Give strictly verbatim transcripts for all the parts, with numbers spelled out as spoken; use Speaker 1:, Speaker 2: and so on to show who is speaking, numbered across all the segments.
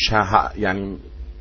Speaker 1: مش ه... يعني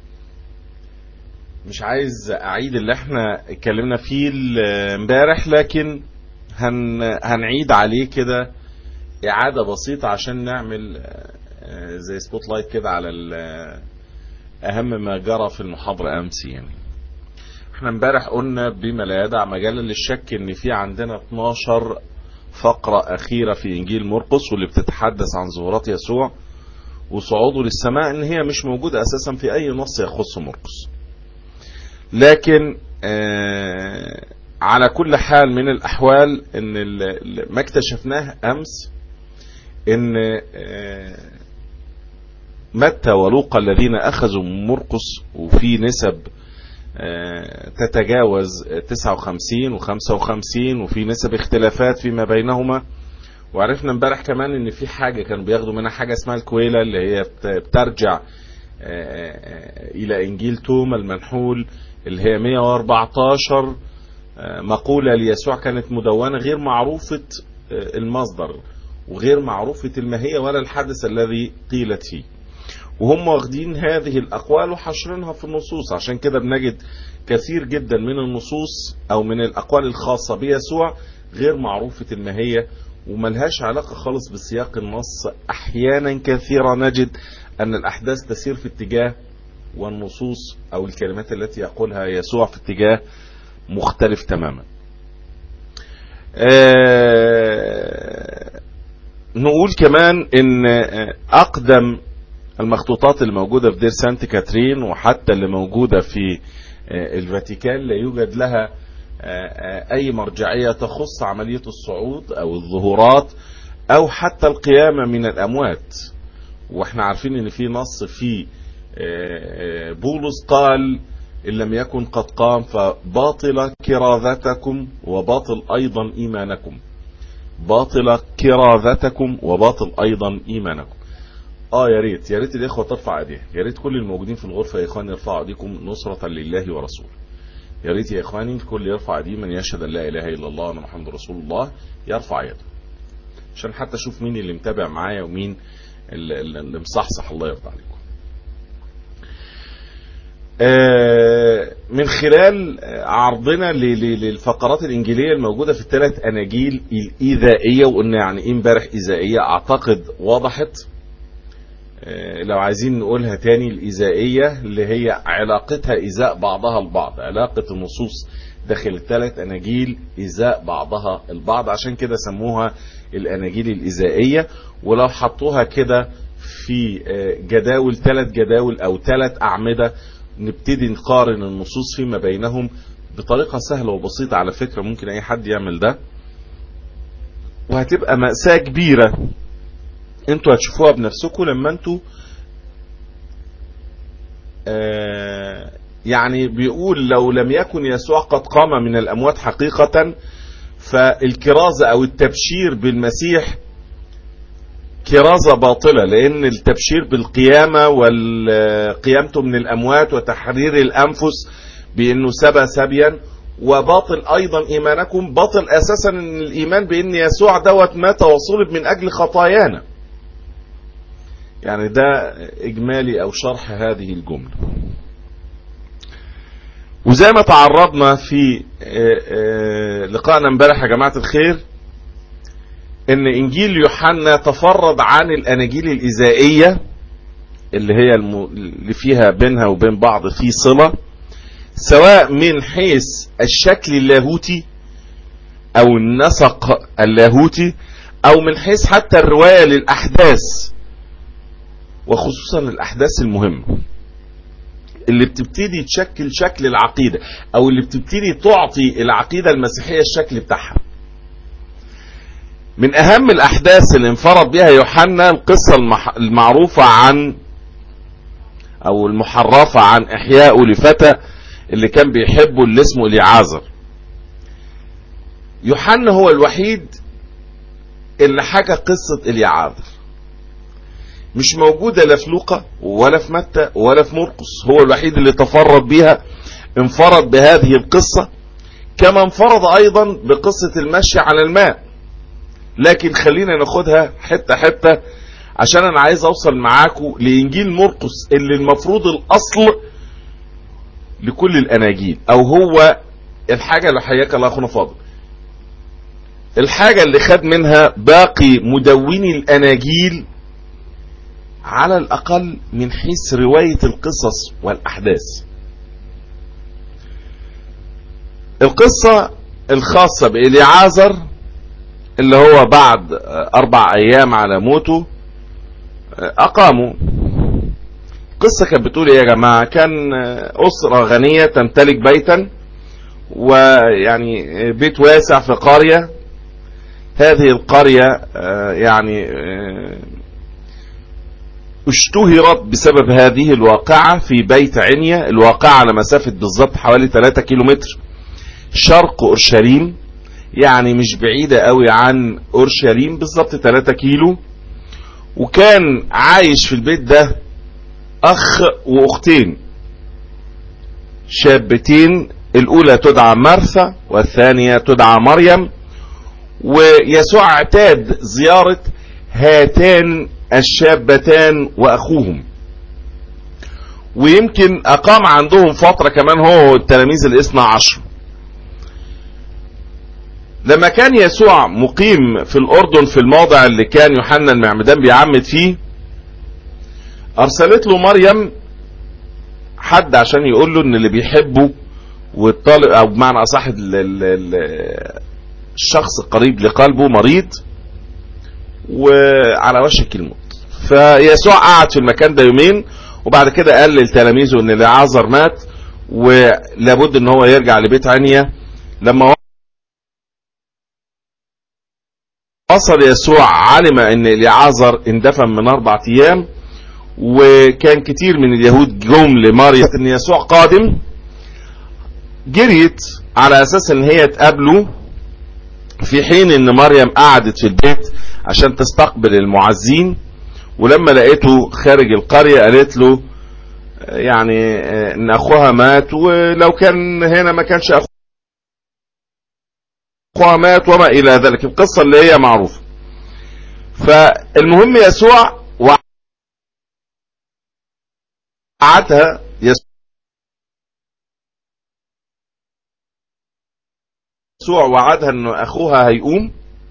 Speaker 1: مش عايز اعيد اللي احنا اتكلمنا فيه امبارح، لكن هن... هنعيد عليه كده اعادة بسيطة عشان نعمل زي سبوت لايت كده على اهم ما جرى في المحاضرة امس. يعني احنا امبارح قلنا بما لا يدع مجال للشك ان في عندنا اتناشر فقرة اخيرة في انجيل مرقس، واللي بتتحدث عن ظهورات يسوع وصعوده للسماء، ان هي مش موجودة اساسا في اي نص يخص مرقس. لكن آه على كل حال من الاحوال ان ما اكتشفناه امس ان آه متى ولوقا الذين اخذوا من مرقس، وفي نسب آه تتجاوز تسعة وخمسين وخمسة وخمسين، وفي نسب اختلافات فيما بينهما. وعرفنا امبارح كمان ان في حاجة كانوا بياخدوا منها حاجة اسمها الكويلة، اللي هي بترجع آه الى انجيل توما المنحول، اللي هي مئة وأربعتاشر مقولة ليسوع كانت مدونة غير معروفة المصدر وغير معروفة الماهية ولا الحدث الذي قيلت فيه، وهم واخدين هذه الأقوال وحشرينها في النصوص. عشان كده بنجد كثير جدا من النصوص أو من الأقوال الخاصة بيسوع غير معروفة الماهية وملهاش علاقة خالص بسياق النص. أحيانا كثيرة نجد أن الأحداث تسير في اتجاه والنصوص أو الكلمات التي يقولها يسوع في اتجاه مختلف تماما. آه نقول كمان ان اقدم المخطوطات اللي موجودة في دير سانت كاترين وحتى اللي موجودة في آه الفاتيكان لا يوجد لها آه اي مرجعية تخص عملية الصعود او الظهورات او حتى القيامة من الاموات. واحنا عارفين ان في نص في بولس قال إن لم يكن قد قام فباطل كراذتكم وباطل أيضا إيمانكم. باطل كراذتكم وباطل أيضا إيمانكم. آه يا ريت يا ريت الإخوة ترفع أيديها، يا ريت كل الموجودين في الغرفة يا إخواني يرفعوا أيديكم نصرة لله ورسوله. يا ريت يا إخواني الكل يرفع أيديه، من يشهد أن لا إله إلا الله وأن محمد رسول الله يرفع يده، عشان حتى أشوف مين اللي متابع معايا ومين اللي مصحصح. الله يرضى عليكم. من خلال عرضنا للفقرات الإنجيلية الموجودة في الثلاث أناجيل الإيذائية، وقلنا يعني إيه امبارح إيذائية أعتقد وضحت. لو عايزين نقولها تاني، الإيذائية اللي هي علاقتها إيذاء بعضها البعض، علاقة النصوص داخل الثلاث أناجيل إيذاء بعضها البعض، عشان كده سموها الأناجيل الإيذائية. ولو حطوها كده في جداول، ثلاث جداول أو ثلاث أعمدة، نبتدي نقارن النصوص فيما بينهم بطريقة سهلة وبسيطة. على فكرة ممكن أي حد يعمل ده، وهتبقى مأساة كبيرة انتوا هتشوفوها بنفسكم لما انتوا آه يعني بيقول لو لم يكن يسوع قد قام من الأموات حقيقة، فالكرازة أو التبشير بالمسيح كرازة باطلة، لأن التبشير بالقيامة والقيامته من الأموات وتحرير الأنفس بأنه سبى سبيا. وباطل أيضا إيمانكم، باطل أساسا أن الإيمان بأن يسوع دوت مات وصلب من أجل خطايانا. يعني ده إجمالي أو شرح هذه الجملة. وزي ما تعرضنا في لقائنا امبارح يا جماعة الخير، ان انجيل يوحنا تفرد عن الاناجيل الايذائيه اللي هي الم... اللي فيها بينها وبين بعض في صله، سواء من حيث الشكل اللاهوتي او النسق اللاهوتي او من حيث حتى الروايه للاحداث، وخصوصا الاحداث المهمه اللي بتبتدي تشكل شكل العقيده او اللي بتبتدي تعطي العقيده المسيحيه الشكل بتاعها. من اهم الاحداث اللي انفرد بها يوحنا القصة المعروفة عن او المحرفة عن احياء لفتى اللي كان بيحبه اللي اسمه اليعازر. يوحنا هو الوحيد اللي حكى قصة اليعازر، مش موجودة لا في لوقا ولا في متى ولا في مرقس. هو الوحيد اللي تفرد بها، انفرد بهذه القصة، كما انفرد ايضا بقصة المشي على الماء. لكن خلينا ناخدها حتة حتة عشان انا عايز اوصل معاكم لانجيل مرقس اللي المفروض الاصل لكل الاناجيل، او هو الحاجة اللي حياك الله اخونا فاضل، الحاجة اللي خد منها باقي مدوني الاناجيل على الاقل من حيث رواية القصص والاحداث. القصة الخاصة بإليعازر اللي هو بعد اربع ايام على موته اقاموا. قصة كانت بتقول ايه يا جماعة؟ كان اسرة غنية تمتلك بيتا، ويعني بيت واسع في قرية. هذه القرية يعني اشتهرت بسبب هذه الواقعة في بيت عنيا. الواقعة على مسافة بالضبط حوالي ثلاثة كيلومتر شرق اورشليم، يعني مش بعيدة قوي عن اورشليم، بالضبط ثلاثة كيلو. وكان عايش في البيت ده اخ واختين شابتين، الاولى تدعى مرثا والثانية تدعى مريم. ويسوع اعتاد زيارة هاتان الشابتان واخوهم، ويمكن اقام عندهم فترة كمان هو والتلاميذ الاثنى عشر. لما كان يسوع مقيم في الاردن في الموضع اللي كان يوحنا المعمدان بيعمد فيه، ارسلت له مريم حد عشان يقول له ان اللي بيحبه والطالب، او بمعنى اصح الشخص القريب لقلبه مريض وعلى وشك الموت. فيسوع قعد في المكان ده يومين، وبعد كده قال لتلاميذه ان إليعازر مات ولابد ان هو يرجع لبيت عنيا. لما وصل يسوع علم ان إليعازر اندفن من اربع ايام، وكان كتير من اليهود جم لماريا ان يسوع قادم. جريت على اساس ان هي تقابله، في حين ان مريم قعدت في البيت عشان تستقبل المعزين. ولما لقيته خارج القرية قالت له يعني ان اخوها مات، ولو كان هنا ما كانش اخوها مات وما الى ذلك، القصة اللي هي معروفة. فالمهم يسوع وعدها، يسوع وعدها ان اخوها هيقوم.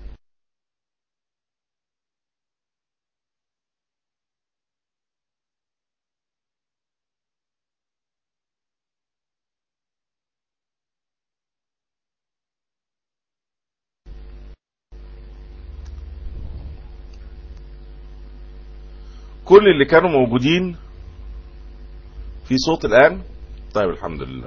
Speaker 1: كل اللي كانوا موجودين في صوت الآن؟ طيب الحمد لله.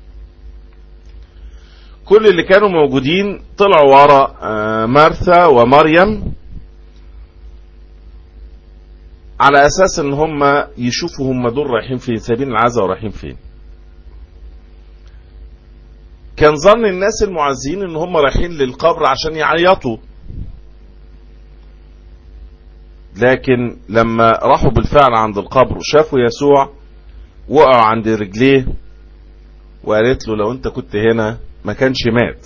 Speaker 1: كل اللي كانوا موجودين طلعوا ورا مرثا ومريم على اساس ان هم يشوفوا هم دول رايحين فين، سايبين العزاء ورايحين فين. كان ظن الناس المعزين ان هم رايحين للقبر عشان يعيطوا، لكن لما راحوا بالفعل عند القبر وشافوا يسوع وقعوا عند رجليه، وقالت له لو انت كنت هنا ما كانش مات.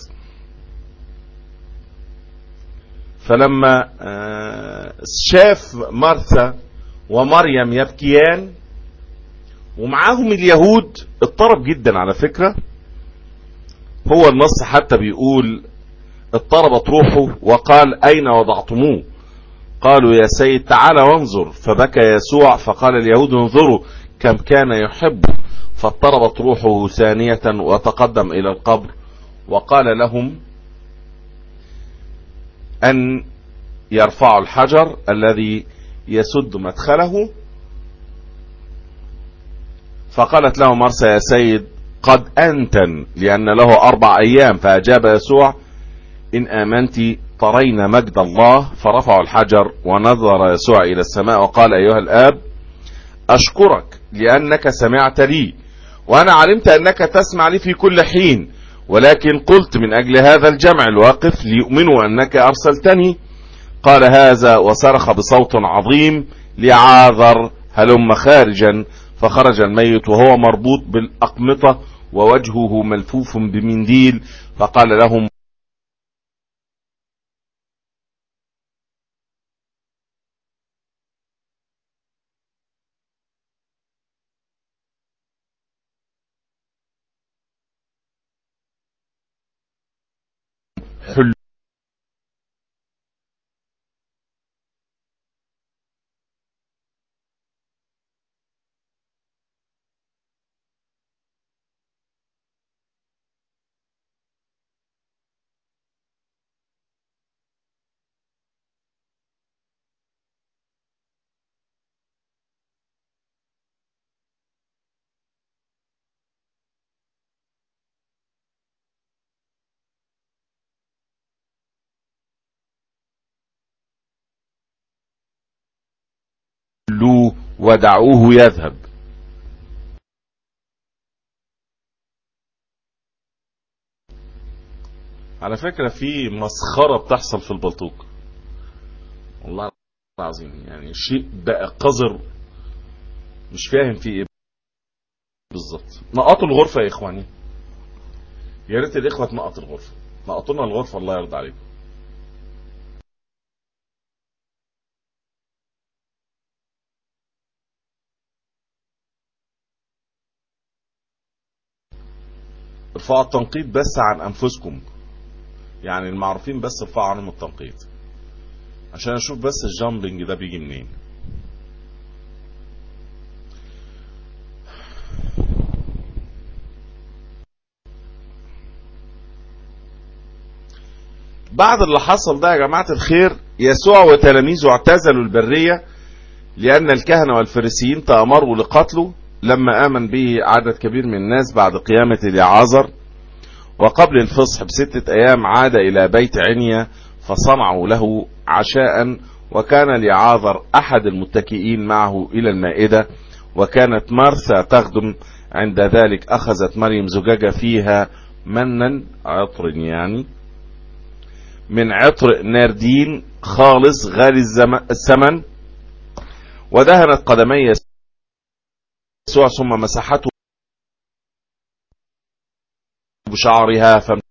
Speaker 1: فلما شاف مرثا ومريم يبكيان ومعاهم اليهود اضطرب جدا. على فكرة هو النص حتى بيقول اضطربت روحه وقال اين وضعتموه؟ قالوا يا سيد تعالى وانظر. فبكى يسوع فقال اليهود انظروا كم كان يحب. فاضطربت روحه ثانية وتقدم الى القبر وقال لهم ان يرفعوا الحجر الذي يسد مدخله. فقالت له مرثا يا سيد قد أنتن، لأن له أربع أيام. فأجاب يسوع إن آمنت ترين مجد الله. فرفعوا الحجر ونظر يسوع إلى السماء وقال أيها الآب أشكرك لأنك سمعت لي، وأنا علمت أنك تسمع لي في كل حين، ولكن قلت من أجل هذا الجمع الواقف ليؤمنوا أنك أرسلتني. قال هذا وصرخ بصوت عظيم لعاذر هلم خارجا. فخرج الميت وهو مربوط بالأقمطة ووجهه ملفوف بمنديل. فقال لهم حلوا ودعوه يذهب. على فكرة في مسخرة بتحصل في البلطوق والله العظيم، يعني شيء بقى قذر مش فاهم فيه ايه بالظبط. نقطوا الغرفة يا اخواني، يا ريت الاخوة تنقط الغرفة، نقطوا لنا الغرفة الله يرضى عليكم. ارفعوا التنقيط بس عن انفسكم، يعني المعروفين بس ارفعوا عنهم التنقيط عشان اشوف بس الجامبنج ده بيجي منين. بعد اللي حصل ده يا جماعة الخير، يسوع وتلاميذه اعتزلوا البرية لأن الكهنة والفريسيين تأمروا لقتله لما آمن به عدد كبير من الناس بعد قيامة اليعازر. وقبل الفصح بستة أيام عاد إلى بيت عنيا فصنعوا له عشاء، وكان اليعازر أحد المتكئين معه إلى المائدة. وكانت مرثا تخدم. عند ذلك أخذت مريم زجاجة فيها منا عطر، يعني من عطر ناردين خالص غالي الثمن، ودهنت قدمي يسوع ثم مسحته بشعرها فامتلأ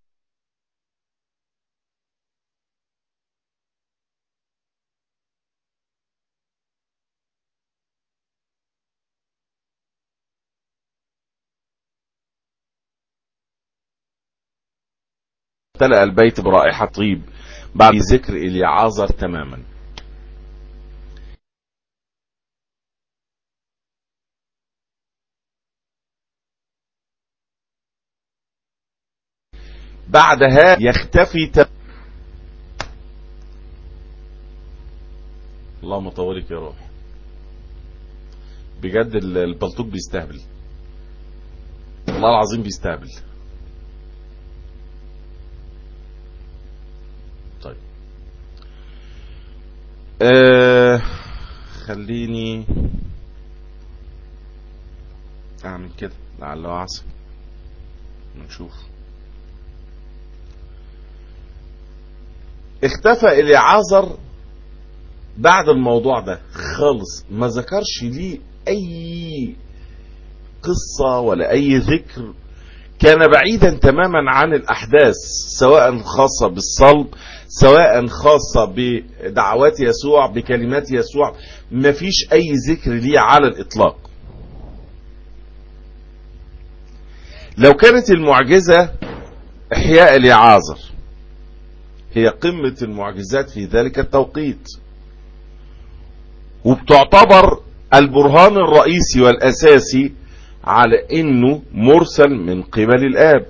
Speaker 1: البيت برائحة طيب بعد ذكر اليعازر تماما. بعدها يختفي ت... اللهم طولك يا روح، بجد البلطوك بيستهبل والله العظيم بيستهبل. طيب آه خليني اعمل كده لعله عسى نشوف. اختفى اليعازر بعد الموضوع ده خالص، ما ذكرش ليه اي قصة ولا اي ذكر، كان بعيدا تماما عن الاحداث سواء خاصة بالصلب سواء خاصة بدعوات يسوع بكلمات يسوع، ما فيش اي ذكر ليه على الاطلاق. لو كانت المعجزة احياء اليعازر هي قمة المعجزات في ذلك التوقيت، وبتعتبر البرهان الرئيسي والاساسي على انه مرسل من قبل الاب،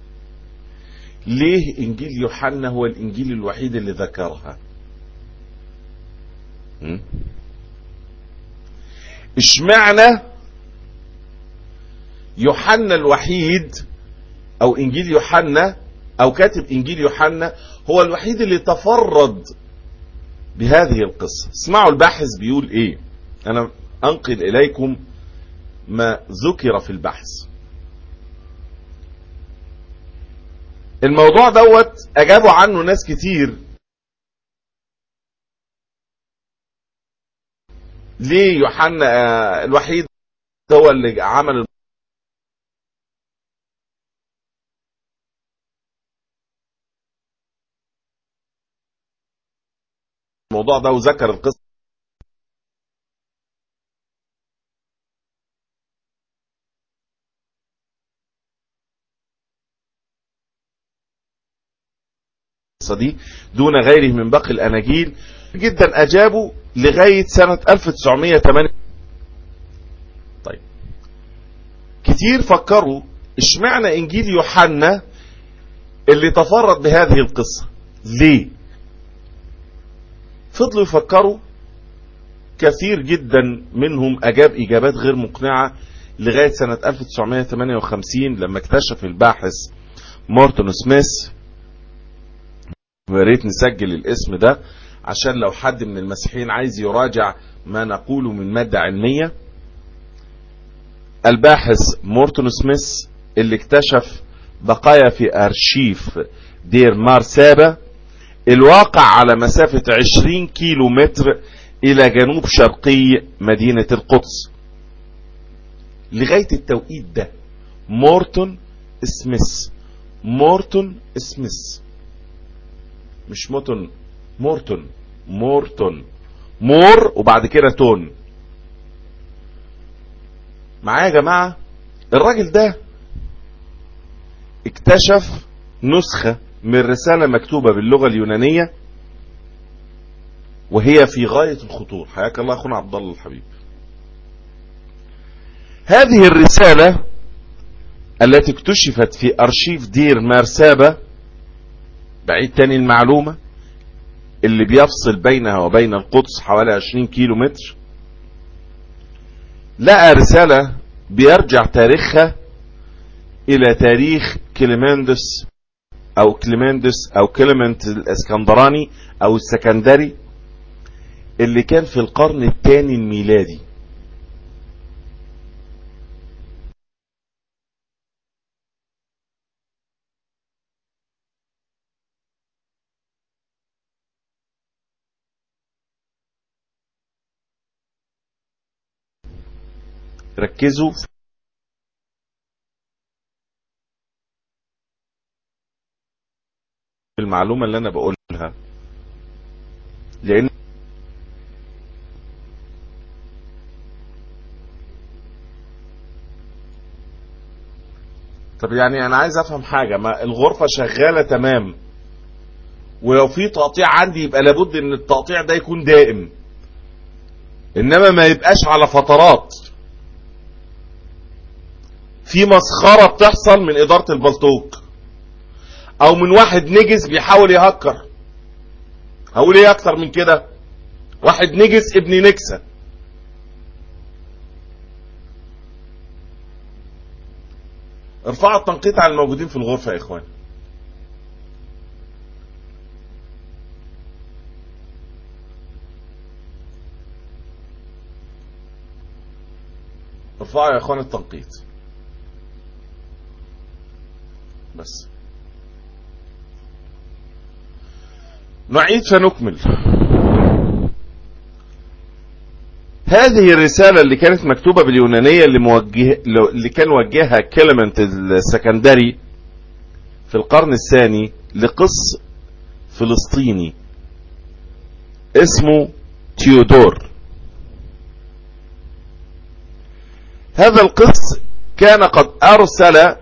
Speaker 1: ليه انجيل يوحنا هو الانجيل الوحيد اللي ذكرها؟ اشمعنى يوحنا الوحيد او انجيل يوحنا او كاتب انجيل يوحنا هو الوحيد اللي تفرد بهذه القصة؟ اسمعوا الباحث بيقول ايه، انا انقل اليكم ما ذكر في البحث. الموضوع دوت اجابوا عنه ناس كتير. ليه يوحنا الوحيد هو اللي عمل الموضوع ده وذكر القصة القصة دي دون غيره من باقي الأناجيل جدا أجابوا لغاية سنة ألف وتسعمائة وثمانية. طيب كتير فكروا اشمعنى إنجيل يوحنا اللي تفرد بهذه القصة؟ ليه؟ فضلوا يفكروا، كثير جدا منهم أجاب إجابات غير مقنعة لغاية سنة ألف وتسعمائة وثمانية وخمسين لما اكتشف الباحث مورتون سميث. وريت نسجل الاسم ده عشان لو حد من المسيحيين عايز يراجع ما نقوله من مادة علمية. الباحث مورتون سميث اللي اكتشف بقايا في أرشيف دير مارسابة الواقع على مسافة عشرين كيلو متر إلى جنوب شرقي مدينة القدس. لغاية التوقيت ده مورتون سميث، مورتون سميث، مش موتون، مورتون، مورتون، مور وبعد كده تون. معايا يا جماعة؟ الراجل ده اكتشف نسخة من رسالة مكتوبة باللغة اليونانية وهي في غاية الخطور. حياك الله اخونا عبد الله الحبيب. هذه الرسالة التي اكتشفت في أرشيف دير مارسابة، بعيد تاني المعلومة، اللي بيفصل بينها وبين القدس حوالي عشرين كيلو متر، لقى رسالة بيرجع تاريخها إلى تاريخ كليمندس أو كليمندس أو كليمنت الاسكندراني أو السكندري اللي كان في القرن الثاني الميلادي. ركزوا في المعلومة اللي أنا بقولها، لأن طب يعني أنا عايز أفهم حاجة. ما الغرفة شغالة تمام، ولو في تقطيع عندي يبقى لابد إن التقطيع ده يكون دائم، إنما ما يبقاش على فترات. في مسخرة بتحصل من إدارة البلطوك او من واحد نجس بيحاول يهكر. هقول ايه اكتر من كده؟ واحد نجس ابن نكسة. ارفعوا التنقيط على الموجودين في الغرفة يا اخوان. ارفعوا يا اخوان التنقيط بس. نعيد فنكمل. هذه الرسالة اللي كانت مكتوبة باليونانية اللي, موجه اللي كان وجهها كليمنت السكندري في القرن الثاني لقس فلسطيني اسمه تيودور. هذا القس كان قد أرسل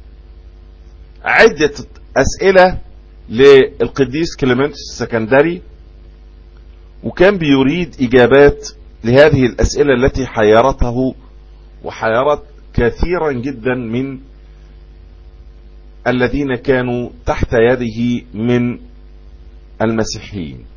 Speaker 1: عدة أسئلة للقديس كليمنتوس السكندري، وكان بيريد إجابات لهذه الأسئلة التي حيرته وحيرت كثيرا جدا من الذين كانوا تحت يده من المسيحيين.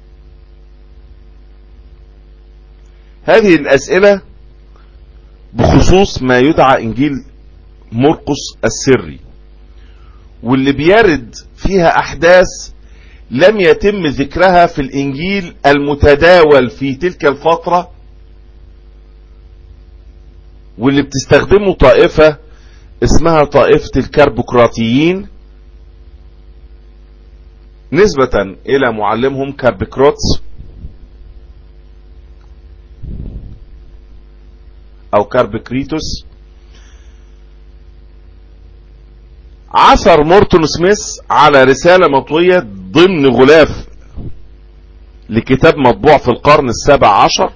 Speaker 1: هذه الأسئلة بخصوص ما يدعى إنجيل مرقس السري، واللي بيرد فيها أحداث لم يتم ذكرها في الإنجيل المتداول في تلك الفترة، واللي بتستخدمه طائفة اسمها طائفة الكربوكراتيين نسبة إلى معلمهم كاربكروتس أو كاربكريتوس. عثر مورتون سميث على رسالة مطوية ضمن غلاف لكتاب مطبوع في القرن السابع عشر،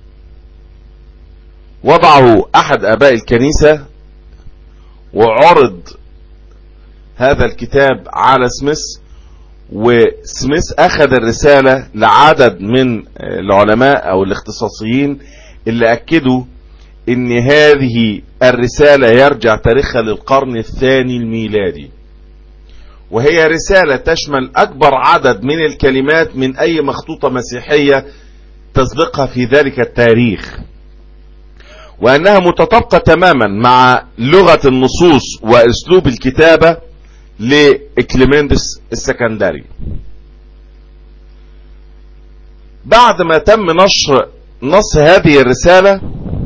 Speaker 1: وضعه أحد آباء الكنيسة، وعرض هذا الكتاب على سميث، وسميث اخذ الرسالة لعدد من العلماء او الاختصاصيين اللي اكدوا ان هذه الرسالة يرجع تاريخها للقرن الثاني الميلادي، وهي رسالة تشمل اكبر عدد من الكلمات من اي مخطوطة مسيحية تسبقها في ذلك التاريخ، وانها متطابقة تماما مع لغة النصوص واسلوب الكتابة لإكليمندس السكندري. بعد ما تم نشر نص هذه الرسالة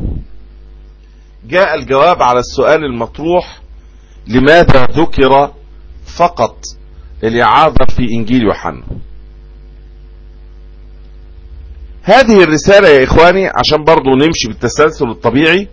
Speaker 1: جاء الجواب على السؤال المطروح: لماذا ذكر فقط اليعاذر في إنجيل يوحنا؟ هذه الرسالة يا إخواني عشان برضو نمشي بالتسلسل الطبيعي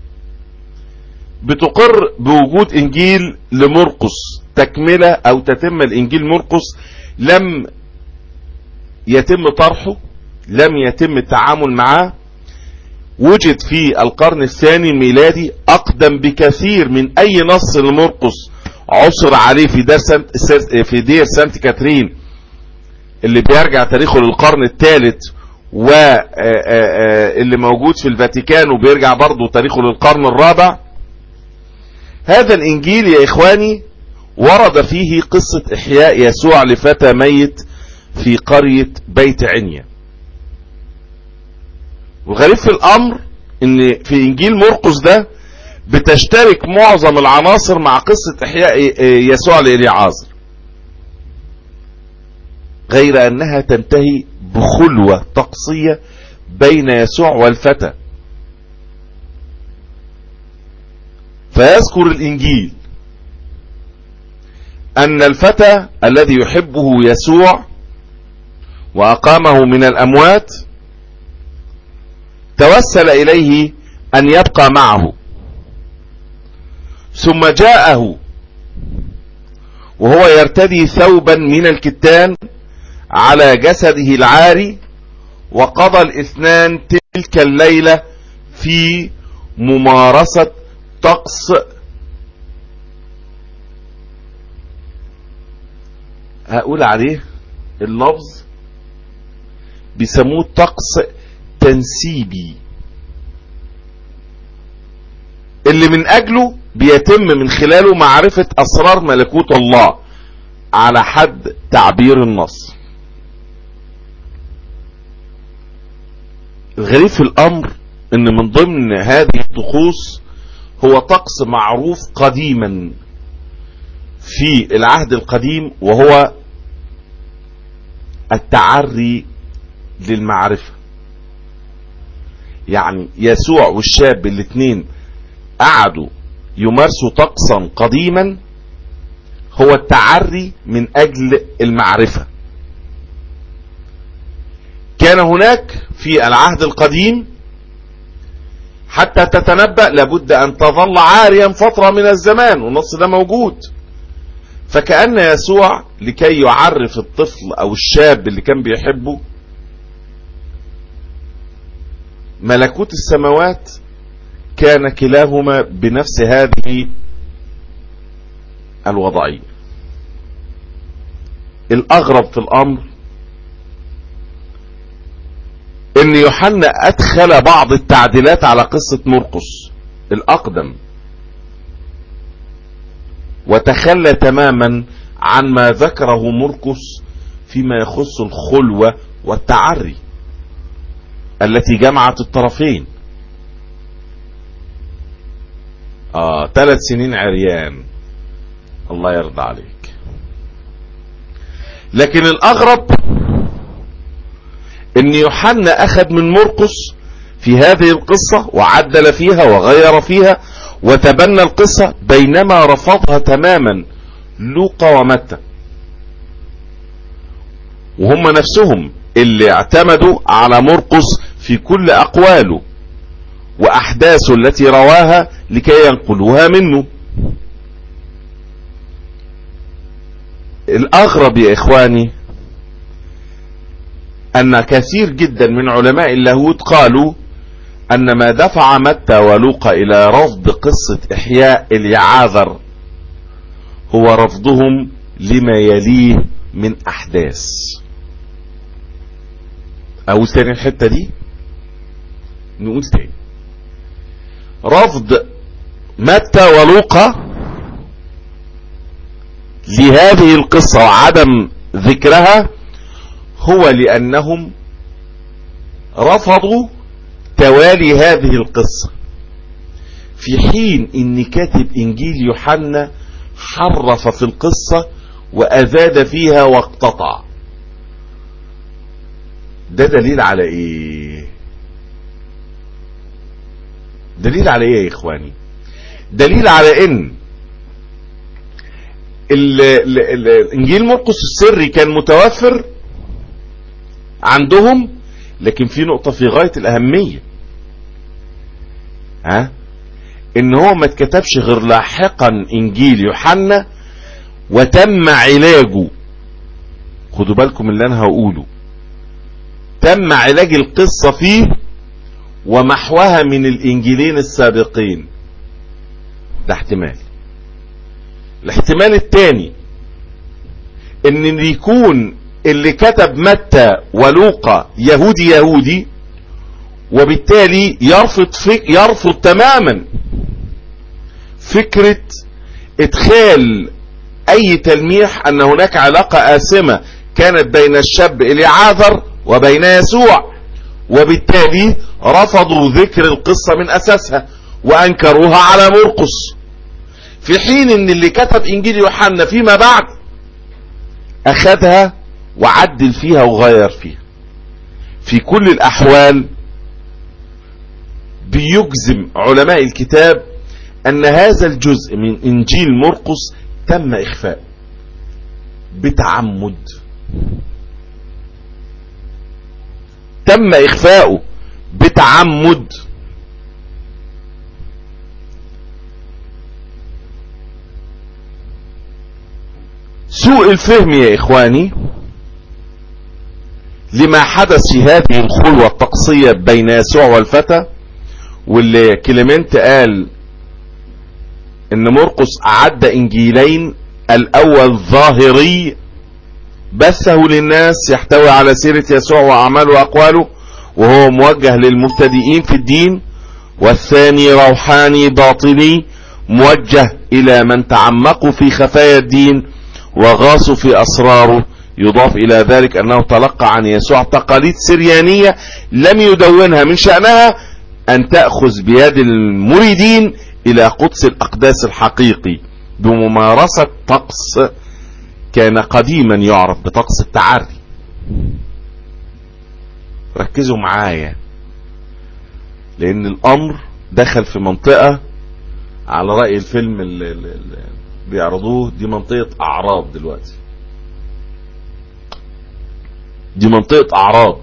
Speaker 1: بتقر بوجود إنجيل لمرقس تكملة أو تتم الإنجيل مرقس لم يتم طرحه، لم يتم التعامل معه، وجد في القرن الثاني الميلادي أقدم بكثير من أي نص لمرقس عثر عليه في دير سانت في دير سانت كاترين اللي بيرجع تاريخه للقرن الثالث، واللي موجود في الفاتيكان وبيرجع برضه تاريخه للقرن الرابع. هذا الإنجيل يا إخواني ورد فيه قصة إحياء يسوع لفتى ميت في قرية بيت عنيا. وغريب في الأمر إن في إنجيل مرقس ده بتشترك معظم العناصر مع قصة إحياء يسوع لإليعازر، غير أنها تنتهي بخلوة طقسية بين يسوع والفتى. فيذكر الإنجيل أن الفتى الذي يحبه يسوع وأقامه من الأموات توسل إليه أن يبقى معه، ثم جاءه وهو يرتدي ثوبا من الكتان على جسده العاري، وقضى الاثنان تلك الليلة في ممارسة طقس هقول عليه اللفظ بيسموه طقس تنسيبي، اللي من اجله بيتم من خلاله معرفة اسرار ملكوت الله على حد تعبير النص. الغريب في الامر ان من ضمن هذه الطقوس هو طقس معروف قديما في العهد القديم، وهو التعري للمعرفة. يعني يسوع والشاب الاثنين قعدوا يمارسوا طقسا قديما هو التعري من اجل المعرفة. كان هناك في العهد القديم حتى تتنبأ لابد ان تظل عاريا فترة من الزمان، والنص ده موجود. فكأن يسوع لكي يعرف الطفل او الشاب اللي كان بيحبه ملكوت السماوات، كان كلاهما بنفس هذه الوضعية. الأغرب في الأمر ان يوحنا ادخل بعض التعديلات على قصة مرقس الأقدم، وتخلى تماما عن ما ذكره مرقس فيما يخص الخلوة والتعري التي جمعت الطرفين. اه ثلاث سنين عريان، الله يرضى عليك. لكن الأغرب ان يوحنا اخذ من مرقس في هذه القصة وعدل فيها وغير فيها وتبنى القصة، بينما رفضها تماما لوقا ومتى، وهم نفسهم اللي اعتمدوا على مرقس في كل اقواله واحداثه التي رواها لكي ينقلوها منه. الاغرب يا اخواني ان كثير جدا من علماء اللاهوت قالوا ان ما دفع متى ولوقا الى رفض قصة احياء اليعاذر هو رفضهم لما يليه من أحداث. أقول تاني الحتة دي، نقول تاني. رفض متى ولوقا لهذه القصة وعدم ذكرها هو لأنهم رفضوا توالي هذه القصة، في حين ان كاتب انجيل يوحنا حرف في القصة وازاد فيها واقتطع. ده دليل على ايه؟ دليل على ايه يا اخواني؟ دليل على ان الانجيل مرقس السري كان متوفر عندهم، لكن في نقطة في غاية الاهمية، ها، ان هو ما اتكتبش غير لاحقا انجيل يوحنا وتم علاجه. خدوا بالكم اللي انا هقوله، تم علاج القصة فيه ومحوها من الانجيلين السابقين. ده احتمال. الاحتمال الثاني ان يكون اللي كتب متى ولوقا يهودي يهودي، وبالتالي يرفض فك يرفض تماما فكرة ادخال اي تلميح ان هناك علاقة آثمة كانت بين الشاب إليعاذر وبين يسوع، وبالتالي رفضوا ذكر القصة من اساسها وانكروها على مرقس، في حين ان اللي كتب انجيل يوحنا فيما بعد اخذها وعدل فيها وغير فيها. في كل الاحوال بيجزم علماء الكتاب ان هذا الجزء من انجيل مرقس تم اخفاء بتعمد، تم اخفاؤه بتعمد. سوء الفهم يا اخواني لما حدث في هذه الخلوة الطقسية بين يسوع والفتى، واللي كليمنت قال ان مرقس اعد انجيلين، الاول ظاهري بثه للناس يحتوي على سيرة يسوع واعماله واقواله وهو موجه للمبتدئين في الدين، والثاني روحاني باطني موجه الى من تعمقوا في خفايا الدين وغاصوا في اسراره. يضاف الى ذلك انه تلقى عن يسوع تقاليد سريانية لم يدونها، من شأنها ان تأخذ بيد المريدين الى قدس الاقداس الحقيقي بممارسة طقس كان قديما يعرف بطقس التعري. ركزوا معايا لان الامر دخل في منطقة على رأي الفيلم اللي, اللي بيعرضوه، دي منطقة اعراض دلوقتي، دي منطقة اعراض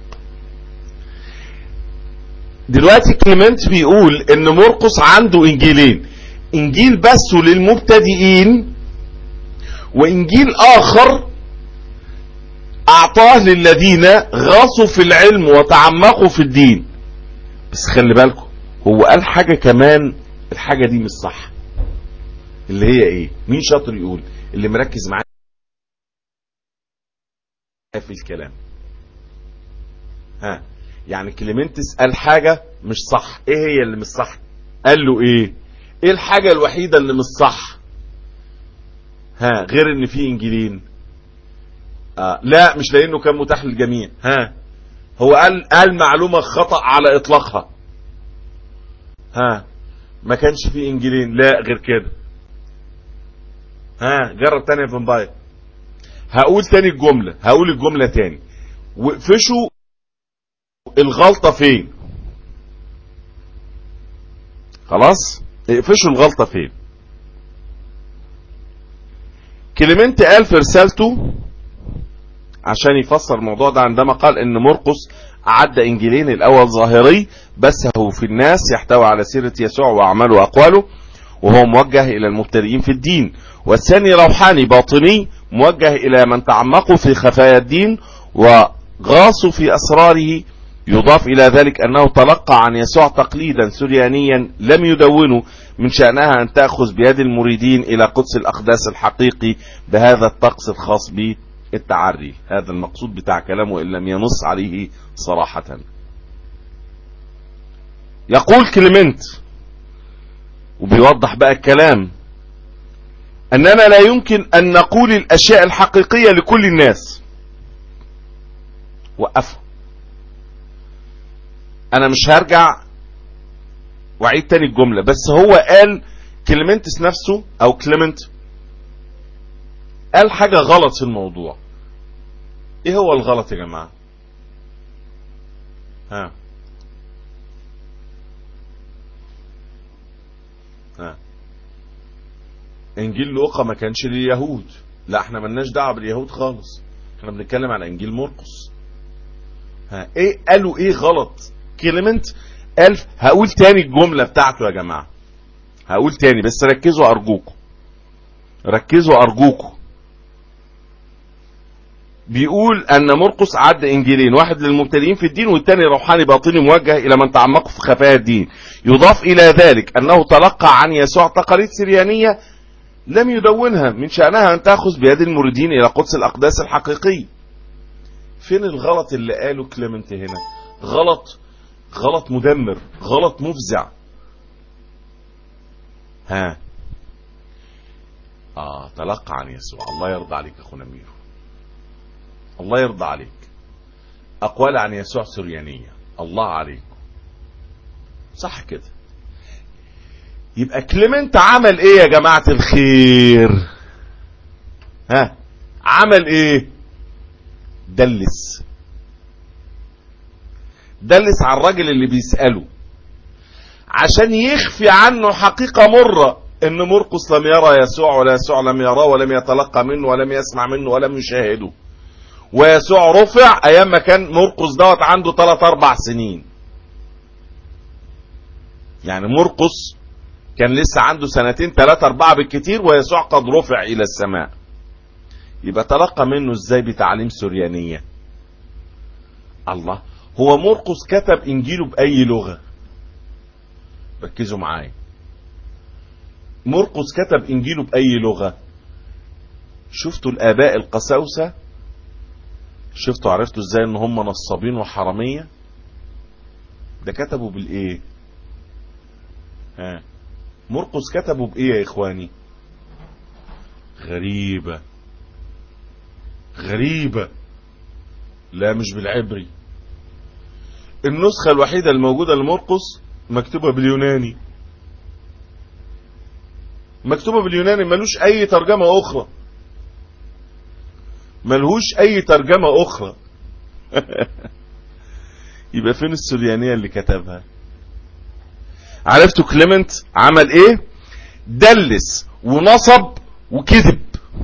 Speaker 1: دلوقتي. كليمنت بيقول ان مرقس عنده انجيلين، انجيل بس للمبتدئين وانجيل اخر اعطاه للذين غاصوا في العلم وتعمقوا في الدين. بس خلي بالكم هو قال حاجة كمان، الحاجة دي مش صح، اللي هي ايه؟ مين شاطر يقول؟ اللي مركز معايا في الكلام. ها، يعني كليمنتس قال حاجة مش صح. ايه هي اللي مش صح؟ قال له ايه؟ ايه الحاجة الوحيدة اللي مش صح؟ ها، غير ان في انجيلين؟ آه لا، مش لانه كان متاح للجميع. ها، هو قال قال معلومة خطأ على اطلاقها. ها، ما كانش في انجيلين، لا غير كده. ها، جرب تاني يا فامباير. هقول تاني الجملة، هقول الجملة تاني، وقفشوا الغلطة فين. خلاص، اقفشوا الغلطة فين. كليمنت قال في رسالته عشان يفسر الموضوع ده عندما قال ان مرقس اعد انجيلين، الاول ظاهري بثه في الناس يحتوي على سيرة يسوع واعماله واقواله وهو موجه الى المبتدئين في الدين، والثاني روحاني باطني موجه الى من تعمقوا في خفايا الدين وغاصوا في اسراره. يضاف الى ذلك انه تلقى عن يسوع تقليدا سريانيا لم يدونه، من شأنها ان تأخذ بيد المريدين الى قدس الاقداس الحقيقي بهذا الطقس الخاص به التعري، هذا المقصود بتاع كلامه إن لم ينص عليه صراحة. يقول كليمنت وبيوضح بقى الكلام أننا لا يمكن أن نقول الأشياء الحقيقية لكل الناس. وقفوا، أنا مش هرجع وعيد تاني الجملة، بس هو قال كليمنتس نفسه أو كليمنت قال حاجة غلط في الموضوع. إيه هو الغلط يا جماعة؟ ها ها انجيل لوقا ما كانش لليهود. لا، احنا ملناش دعوه باليهود خالص، احنا بنتكلم على انجيل مرقس. ها ايه قالوا؟ ايه غلط؟ كليمنت قال، هقول تاني الجمله بتاعته يا جماعه، هقول تاني بس ركزوا ارجوكم، ركزوا ارجوكم. بيقول ان مرقس عد انجيلين، واحد للمبتدئين في الدين والتاني روحاني باطني موجه الى من تعمقوا في خفايا الدين. يضاف الى ذلك انه تلقى عن يسوع تقاليد سريانيه لم يدونها، من شأنها أن تأخذ بيد المريدين إلى قدس الأقداس الحقيقي. فين الغلط اللي قاله كليمنت هنا؟ غلط، غلط مدمر، غلط مفزع. ها آه تلقى عن يسوع. الله يرضى عليك أخونا ميرو، الله يرضى عليك. أقوال عن يسوع سريانية، الله عليكم، صح كده؟ يبقى كليمنت عمل ايه يا جماعة الخير؟ ها عمل ايه؟ دلس، دلس على الراجل اللي بيسأله عشان يخفي عنه حقيقة مرة، ان مرقس لم يرى يسوع ولا يسوع لم يراه ولم يتلقى منه ولم يسمع منه ولم يشاهده. ويسوع رفع ايام ما كان مرقس دوت عنده ثلاث اربع سنين. يعني مرقس كان لسه عنده سنتين ثلاثة أربعة بالكتير، ويسوع قد رفع إلى السماء. يبقى تلقى منه إزاي بتعليم سريانية؟ الله، هو مرقس كتب إنجيله بأي لغة؟ ركزوا معايا، مرقس كتب إنجيله بأي لغة؟ شفتوا الآباء القساوسة؟ شفتوا عرفتوا إزاي إن هم نصابين وحرامية؟ ده كتبوا بالإيه؟ ها مرقس كتبوا بايه يا اخواني؟ غريبة غريبة، لا مش بالعبري. النسخة الوحيدة الموجودة لمرقس مكتوبة باليوناني، مكتوبة باليوناني، ملوش اي ترجمة اخرى، ملهوش اي ترجمة اخرى. يبقى فين السريانية اللي كتبها؟ عرفتوا كليمنت عمل ايه؟ دلس ونصب وكذب.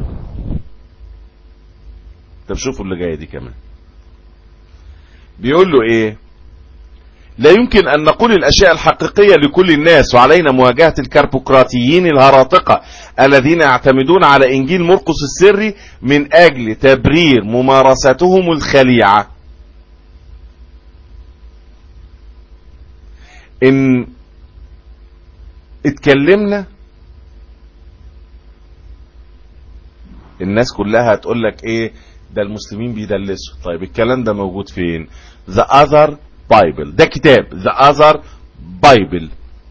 Speaker 1: طب شوفوا اللي جايه دي كمان، بيقول له ايه؟ لا يمكن ان نقول الاشياء الحقيقية لكل الناس، وعلينا مواجهة الكربوقراطيين الهراطقة الذين يعتمدون على انجيل مرقس السري من اجل تبرير ممارستهم الخليعة. ان اتكلمنا الناس كلها هتقول لك ايه؟ ده المسلمين بيدلسوا. طيب الكلام ده موجود فين؟ The Other Bible، ده كتاب The Other Bible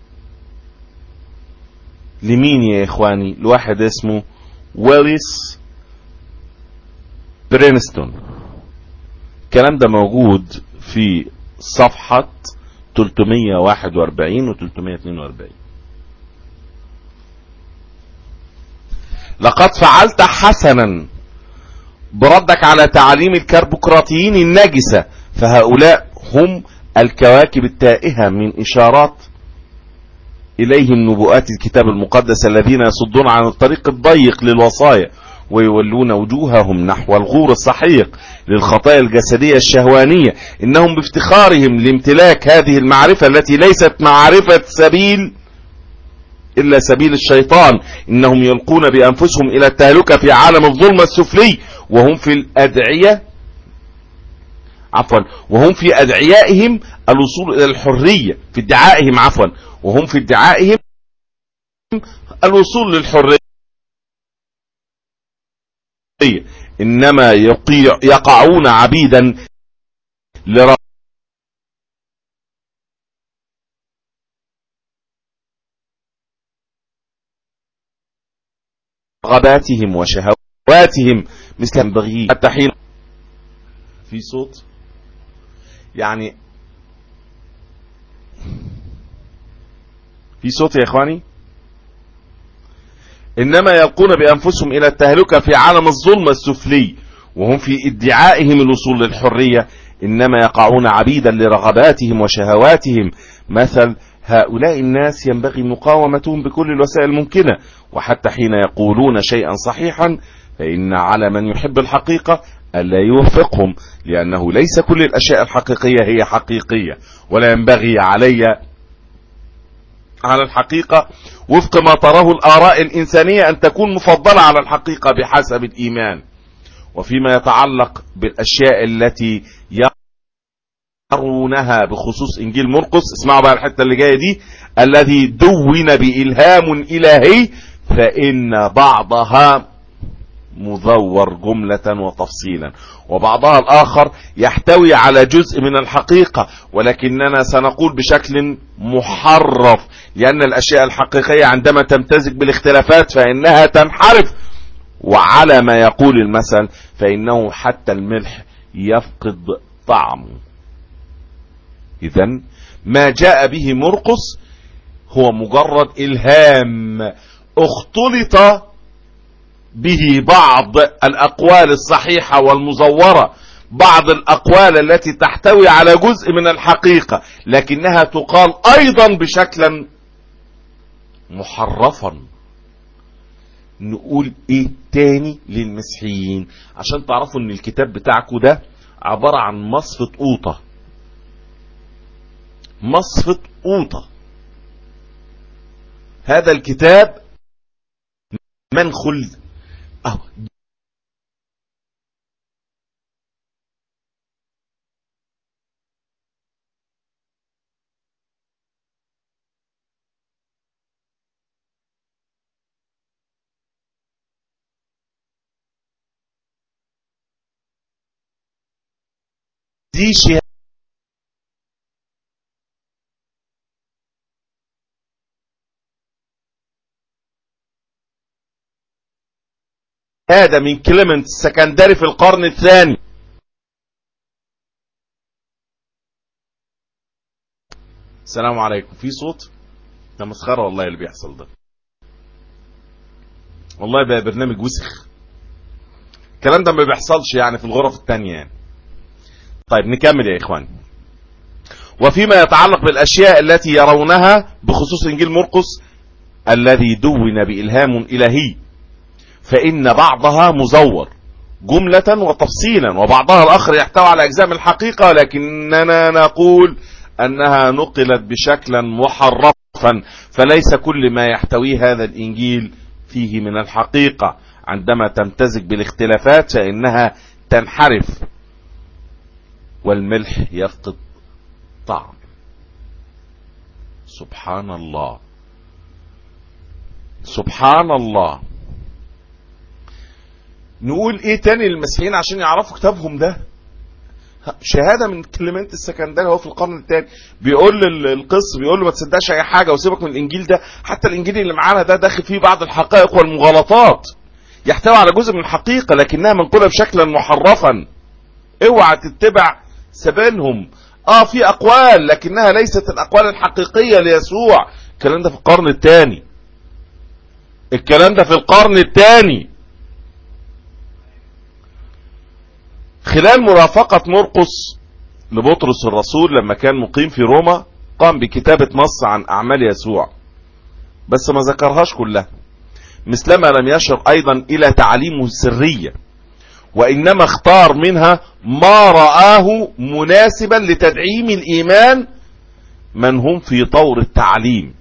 Speaker 1: لمين يا اخواني؟ لواحد اسمه ويليس برينستون. الكلام ده موجود في صفحة ثلاثمية وواحد واربعين و ثلاثمية واثنين واربعين. لقد فعلت حسنا بردك على تعاليم الكربوقراطيين النجسة، فهؤلاء هم الكواكب التائهة من إشارات إليهم نبوءات الكتاب المقدس، الذين يصدون عن الطريق الضيق للوصايا ويولون وجوههم نحو الغور السحيق للخطايا الجسدية الشهوانية. إنهم بافتخارهم لامتلاك هذه المعرفة التي ليست معرفة سبيل إلا سبيل الشيطان، إنهم يلقون بأنفسهم إلى التهلكة في عالم الظلمة السفلي، وهم في الأدعية عفوا وهم في أدعيائهم الوصول إلى الحرية في ادعائهم عفوا وهم في ادعائهم الوصول للحرية. إن إنما يقعون عبيدا لرغباتهم وشهواتهم مثل ينبغي حتى حين في صوت يعني في صوت يا إخواني. إنما يلقون بأنفسهم إلى التهلكة في عالم الظلم السفلي وهم في ادعائهم الوصول للحرية إنما يقعون عبيدا لرغباتهم وشهواتهم. مثل هؤلاء الناس ينبغي مقاومتهم بكل الوسائل الممكنة، وحتى حين يقولون شيئا صحيحا فإن على من يحب الحقيقة ألا يوفقهم، لأنه ليس كل الأشياء الحقيقية هي حقيقية، ولا ينبغي علي على الحقيقة وفق ما تراه الآراء الإنسانية أن تكون مفضلة على الحقيقة بحسب الإيمان. وفيما يتعلق بالأشياء التي يرونها بخصوص إنجيل مرقس، اسمعوا بقى الحتة اللي جاية دي، الذي دون بإلهام إلهي فإن بعضها مذور جملة وتفصيلا، وبعضها الآخر يحتوي على جزء من الحقيقة، ولكننا سنقول بشكل محرف، لأن الأشياء الحقيقية عندما تمتزج بالاختلافات فإنها تنحرف. وعلى ما يقول المثل فإنه حتى الملح يفقد طعمه. إذن ما جاء به مرقس هو مجرد إلهام اختلط به بعض الأقوال الصحيحة والمزورة، بعض الأقوال التي تحتوي على جزء من الحقيقة لكنها تقال أيضا بشكل محرفا. نقول ايه تاني للمسيحيين عشان تعرفوا ان الكتاب بتاعكم ده عبارة عن مصفة قوطة، مصفة قوطة. هذا الكتاب منخل اهو دي شهادة من كليمنت السكندري في القرن الثاني. السلام عليكم، في صوت؟ ده مسخرة والله اللي بيحصل ده، والله بقى برنامج وسخ. الكلام ده ما بيحصلش يعني في الغرف الثانية يعني. طيب نكمل يا إخواني. وفيما يتعلق بالأشياء التي يرونها بخصوص إنجيل مرقس الذي دون بإلهام إلهي فإن بعضها مزور جملة وتفصيلا، وبعضها الآخر يحتوي على أجزاء من الحقيقة، لكننا نقول أنها نقلت بشكل محرفا، فليس كل ما يحتويه هذا الإنجيل فيه من الحقيقة. عندما تمتزج بالاختلافات فإنها تنحرف والملح يفقد طعم. سبحان الله سبحان الله. نقول ايه تاني للمسيحيين عشان يعرفوا كتابهم ده؟ شهادة من كليمنت السكندري هو في القرن الثاني بيقول للقس، بيقول له ما تصدقش اي حاجة وسيبك من الانجيل ده، حتى الانجيل اللي معانا ده داخل فيه بعض الحقائق والمغالطات، يحتوي على جزء من الحقيقة لكنها منقولة بشكلا محرفا. اوعى تتبع سبيلهم. اه في اقوال لكنها ليست الاقوال الحقيقية ليسوع. الكلام ده في القرن الثاني، الكلام ده في القرن الثاني. خلال مرافقة مرقس لبطرس الرسول لما كان مقيم في روما قام بكتابة نص عن أعمال يسوع، بس ما ذكرهاش كلها، مثلما لم يشر أيضا إلى تعليمه السرية، وإنما اختار منها ما رآه مناسبا لتدعيم الإيمان من هم في طور التعليم.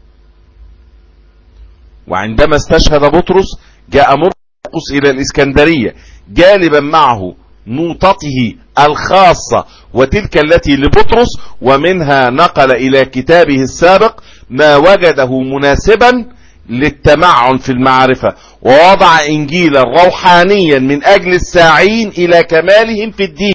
Speaker 1: وعندما استشهد بطرس جاء مرقس إلى الإسكندرية جالبا معه نوطته الخاصة وتلك التي لبطرس، ومنها نقل إلى كتابه السابق ما وجده مناسبا للتمعن في المعرفة، ووضع إنجيلا روحانيا من أجل الساعين إلى كمالهم في الدين.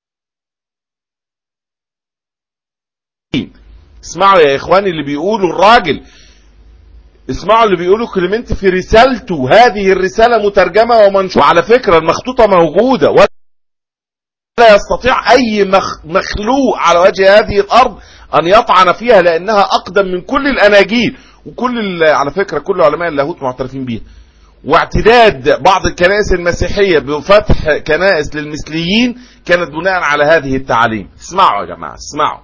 Speaker 1: اسمعوا يا إخواني اللي بيقولوا الراجل، اسمعوا اللي بيقولوا كليمنت في رسالته. هذه الرسالة مترجمة ومنشورة على فكرة، المخطوطة موجودة، ولا يستطيع أي مخلوق على وجه هذه الأرض أن يطعن فيها، لأنها أقدم من كل الأناجيل، وكل على فكرة كل علماء اللاهوت معترفين بيها. واعتداد بعض الكنائس المسيحية بفتح كنائس للمثليين كانت بناء على هذه التعاليم. اسمعوا يا جماعة، اسمعوا.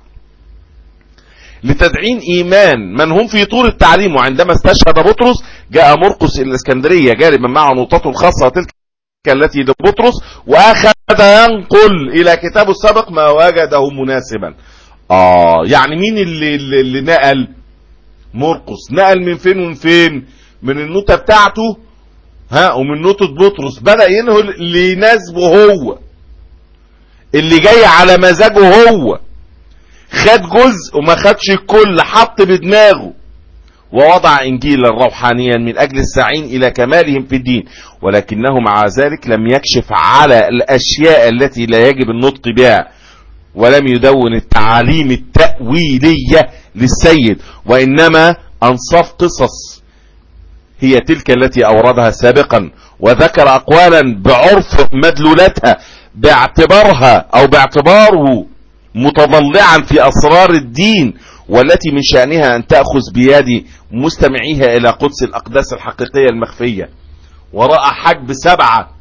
Speaker 1: لتدعين إيمان من هم في طور التعليم. وعندما استشهد بطرس جاء مرقس إلى الإسكندرية جانبا معه نقطته الخاصة تلك التي لبطرس، وأخذ ينقل إلى كتابه السابق ما وجده مناسبا. آه يعني مين اللي, اللي, اللي نقل؟ مرقس. نقل من فين ومن فين؟ من النوتة بتاعته ها ومن نوتة بطرس. بدأ ينقل اللي يناسبه هو، اللي جاي على مزاجه هو. خد جزء وما خدش الكل، حط بدماغه. ووضع إنجيلا روحانيا من أجل الساعين إلى كمالهم في الدين، ولكنه مع ذلك لم يكشف على الأشياء التي لا يجب النطق بها، ولم يدون التعاليم التأويلية للسيد، وإنما أنصاف قصص هي تلك التي أوردها سابقا، وذكر أقوالا بعرف مدلولتها باعتبارها أو باعتباره متضلعا في أسرار الدين، والتي من شأنها أن تأخذ بيد مستمعيها إلى قدس الأقداس الحقيقية المخفية وراء حجب سبعة.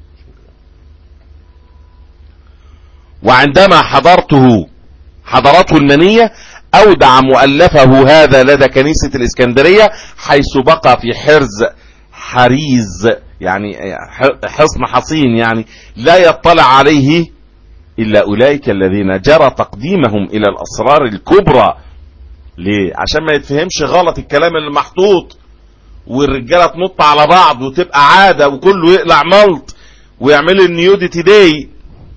Speaker 1: وعندما حضرته حضرته المنية أودع مؤلفه هذا لدى كنيسة الإسكندرية، حيث بقى في حرز حريز، يعني حصن حصين، يعني لا يطلع عليه إلا أولئك الذين جرى تقديمهم إلى الأسرار الكبرى. ليه؟ عشان ما يتفهمش غلط الكلام اللي محطوط، والرجالة تنط على بعض وتبقى عادة وكله يقلع ملط ويعمل النيوديتي داي.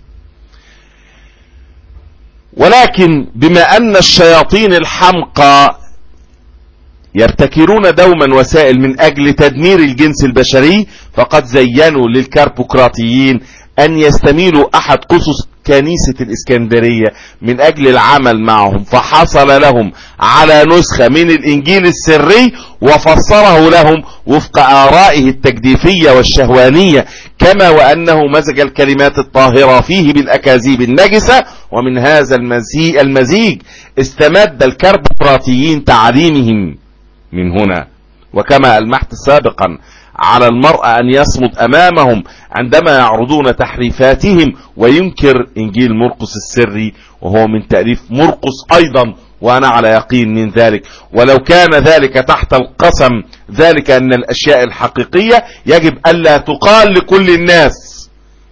Speaker 1: ولكن بما أن الشياطين الحمقى يبتكرون دوما وسائل من أجل تدمير الجنس البشري، فقد زينوا للكاربوقراطيين أن يستميلوا أحد قصص كنيسة الإسكندرية من أجل العمل معهم، فحصل لهم على نسخة من الإنجيل السري وفسره لهم وفق آرائه التجديفية والشهوانية، كما وأنه مزج الكلمات الطاهرة فيه بالأكاذيب النجسة. ومن هذا المزيج استمد الكاربوقراطيين تعليمهم من هنا. وكما ألمحت سابقا على المرأة أن يصمد أمامهم عندما يعرضون تحريفاتهم وينكر إنجيل مرقس السري، وهو من تأليف مرقس أيضا، وأنا على يقين من ذلك. ولو كان ذلك تحت القسم، ذلك أن الأشياء الحقيقية يجب ألا تقال لكل الناس.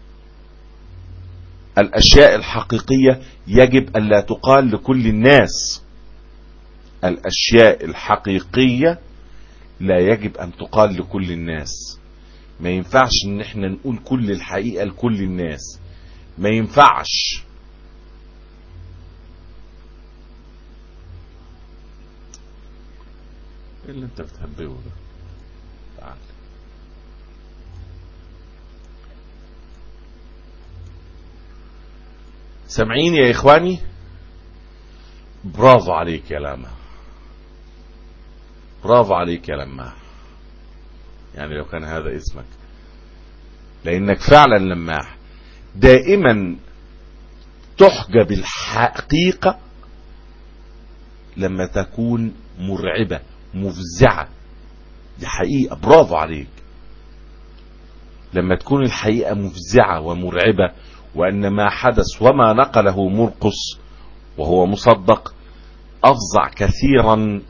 Speaker 1: الأشياء الحقيقية يجب ألا تقال لكل الناس. الأشياء الحقيقية لا يجب أن تقال لكل الناس. ما ينفعش ان احنا نقول كل الحقيقة لكل الناس، ما ينفعش. ايه اللي انت بتحبه ده؟ تعال. سامعين يا اخواني؟ برافو عليك يا لاما، برافو عليك يا لماح. يعني لو كان هذا اسمك، لانك فعلا لماح. دائما تحجب الحقيقة لما تكون مرعبة مفزعة. دي حقيقة، برافو عليك. لما تكون الحقيقة مفزعة ومرعبة، وأن ما حدث وما نقله مرقس وهو مصدق أفظع كثيرا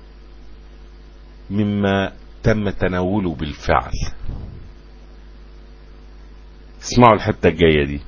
Speaker 1: مما تم تناوله بالفعل. اسمعوا الحتة الجاية دي.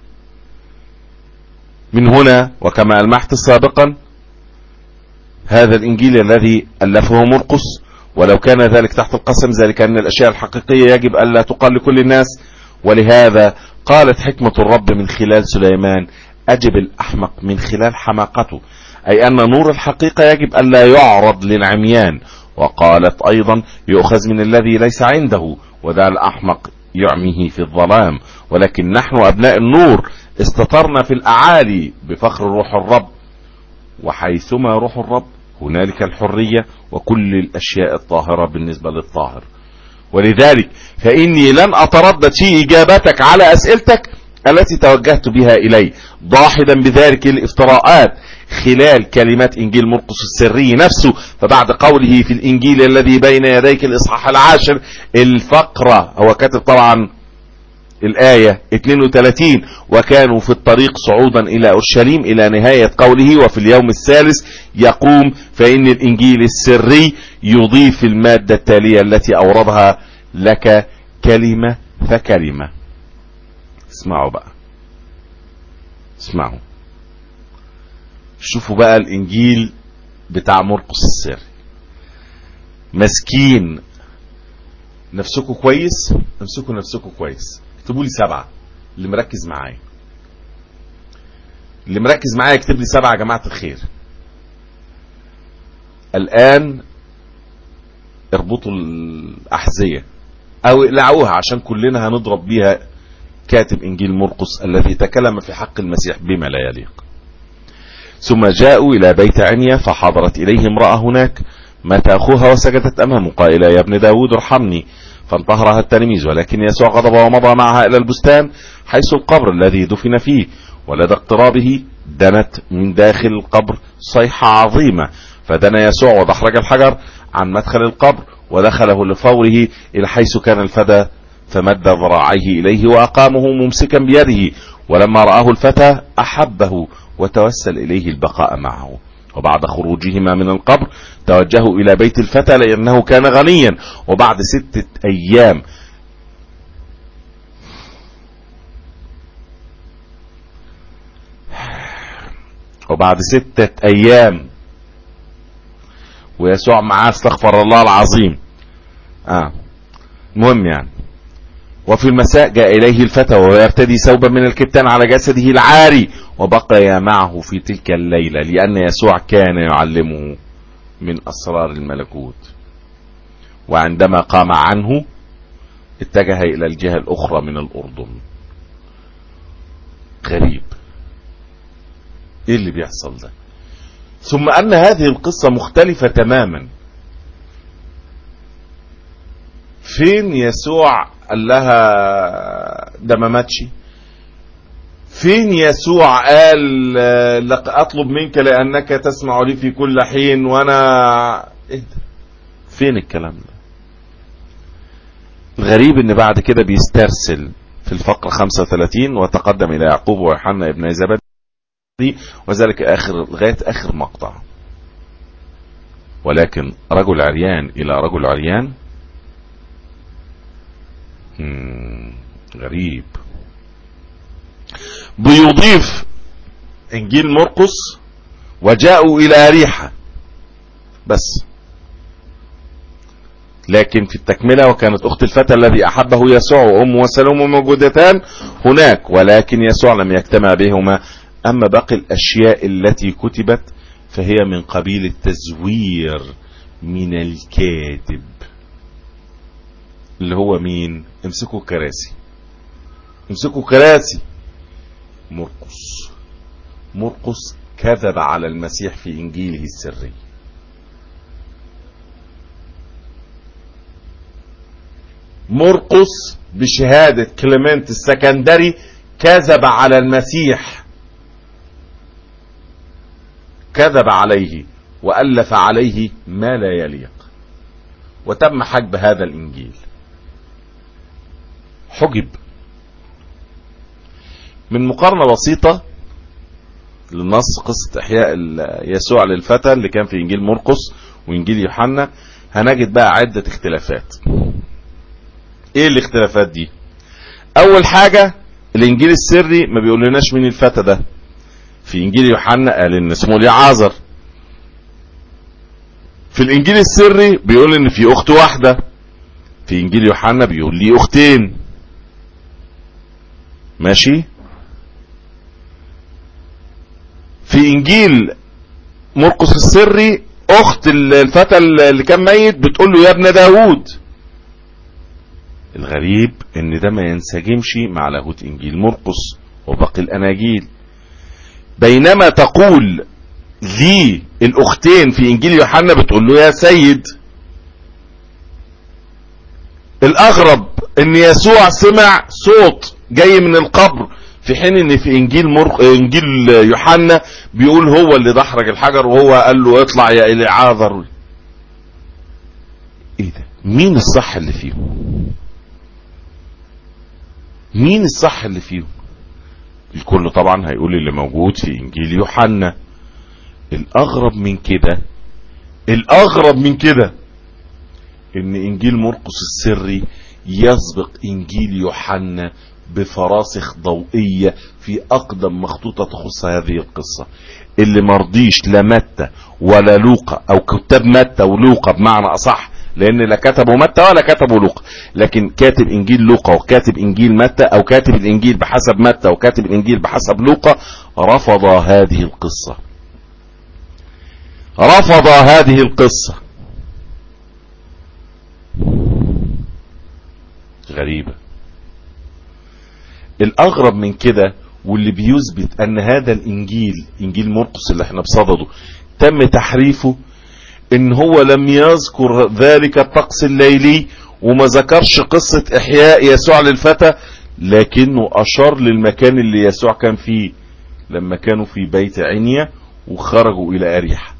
Speaker 1: من هنا وكما ألمحت سابقا، هذا الإنجيل الذي ألفه مرقس، ولو كان ذلك تحت القسم، ذلك أن الأشياء الحقيقية يجب ألا تقال لكل الناس. ولهذا قالت حكمة الرب من خلال سليمان: أجب الأحمق من خلال حماقته، أي أن نور الحقيقة يجب ألا يعرض للعميان، وقالت أيضا يؤخذ من الذي ليس عنده، وذا الأحمق يعميه في الظلام. ولكن نحن أبناء النور استطرنا في الأعالي بفخر روح الرب، وحيثما روح الرب هنالك الحرية وكل الأشياء الطاهرة بالنسبة للطاهر. ولذلك فإني لن أتردد في إجابتك على أسئلتك التي توجهت بها إلي، ضاحدا بذلك الافتراءات خلال كلمات إنجيل مرقس السري نفسه. فبعد قوله في الإنجيل الذي بين يديك الإصحاح العاشر الفقرة، هو كاتب طبعا الآية اثنين وثلاثين، وكانوا في الطريق صعودا إلى أورشليم إلى نهاية قوله وفي اليوم الثالث يقوم. فإن الإنجيل السري يضيف المادة التالية التي أوردها لك كلمة فكلمة. اسمعوا بقى، اسمعوا، شوفوا بقى الإنجيل بتاع مرقس السري. مسكين نفسكم كويس، امسكوا نفسكم كويس. اكتبوا لي سبعة اللي مركز معايا، اللي مركز معايا اكتب لي سبعة يا جماعة الخير. الآن اربطوا الأحذية أو اقلعوها عشان كلنا هنضرب بيها كاتب إنجيل مرقس الذي تكلم في حق المسيح بما لا يليق. ثم جاءوا إلى بيت عنيا فحضرت إليه امرأة هناك مات أخوها وسجدت أمامه قائلة يا ابن داود ارحمني، فانتهرها التلاميذ. ولكن يسوع غضب ومضى معها إلى البستان حيث القبر الذي دفن فيه، ولدى اقترابه دنت من داخل القبر صيحة عظيمة، فدنا يسوع ودحرج الحجر عن مدخل القبر ودخله لفوره إلى حيث كان الفتى، فمد ذراعيه إليه وأقامه ممسكا بيده. ولما رآه الفتى أحبه وتوسل إليه البقاء معه. وبعد خروجهما من القبر توجهوا إلى بيت الفتى لأنه كان غنيا. وبعد ستة أيام وبعد ستة أيام ويسوع معاه استغفر الله العظيم. آه مهم يعني. وفي المساء جاء إليه الفتى وهو يرتدي ثوبا من الكتان على جسده العاري، وبقي معه في تلك الليلة لأن يسوع كان يعلمه من أسرار الملكوت. وعندما قام عنه اتجه إلى الجهة الأخرى من الأردن. غريب، إيه اللي بيحصل ده؟ ثم أن هذه القصة مختلفة تماما. فين يسوع قال لها ده ما ماتش؟ فين يسوع قال لك أطلب منك لأنك تسمع لي في كل حين وأنا إيه ده؟ فين الكلام ده؟ الغريب ان بعد كده بيسترسل في الفقرة خمسة وثلاثين وتقدم إلى يعقوب ويوحنا ابن زبدي، وذلك آخر لغاية آخر مقطع. ولكن رجل عريان إلى رجل عريان، غريب. بيضيف إنجيل مرقس وجاءوا إلى ريحة بس، لكن في التكملة وكانت أخت الفتى الذي أحبه يسوع وأمه وسلوم موجودتان هناك، ولكن يسوع لم يجتمع بهما. أما باقي الأشياء التي كتبت فهي من قبيل التزوير من الكاتب اللي هو مين؟ امسكوا كراسي، امسكوا كراسي. مرقس. مرقس كذب على المسيح في إنجيله السري. مرقس بشهادة كليمنت السكندري كذب على المسيح، كذب عليه وألف عليه ما لا يليق، وتم حجب هذا الإنجيل. حجب من مقارنة بسيطة للنص قصة إحياء يسوع للفتى اللي كان في إنجيل مرقس وإنجيل يوحنا، هنجد بقى عدة اختلافات. ايه الاختلافات دي؟ اول حاجة الانجيل السري ما بيقول لناش مين الفتى ده. في انجيل يوحنا قال ان اسمه ليعازر، في الانجيل السري بيقول ان في اخت واحدة، في انجيل يوحنا بيقول لي اختين. ماشي. في انجيل مرقس السري اخت الفتى اللي كان ميت بتقول له يا ابن داود. الغريب ان ده ما ينسجمش مع لاهوت انجيل مرقس وباقي الاناجيل. بينما تقول لي الاختين في انجيل يوحنا بتقول له يا سيد. الاغرب ان يسوع سمع صوت جاي من القبر، في حين ان في انجيل مرق... انجيل يوحنا بيقول هو اللي دحرج الحجر وهو قال له اطلع يا اليعاذر. ايه ده؟ مين الصح اللي فيهم؟ مين الصح اللي فيهم؟ الكل طبعا هيقول اللي موجود في انجيل يوحنا. الاغرب من كده الاغرب من كده ان انجيل مرقس السري يسبق انجيل يوحنا بفراسخ ضوئية في اقدم مخطوطة تخص هذه القصة، اللي مرضيش لا متى ولا لوقا او كتاب متى ولوقا بمعنى اصح، لان لا كتبوا متى ولا كتبوا لوقا، لكن كاتب انجيل لوقا وكاتب انجيل متى او كاتب الانجيل بحسب متى وكاتب الانجيل بحسب لوقا رفض هذه القصة. رفض هذه القصة. غريبة. الاغرب من كده واللي بيثبت ان هذا الانجيل انجيل مرقس اللي احنا بصدده تم تحريفه، ان هو لم يذكر ذلك الطقس الليلي وما ذكرش قصة احياء يسوع للفتى، لكنه اشار للمكان اللي يسوع كان فيه لما كانوا في بيت عنيا وخرجوا الى اريحة.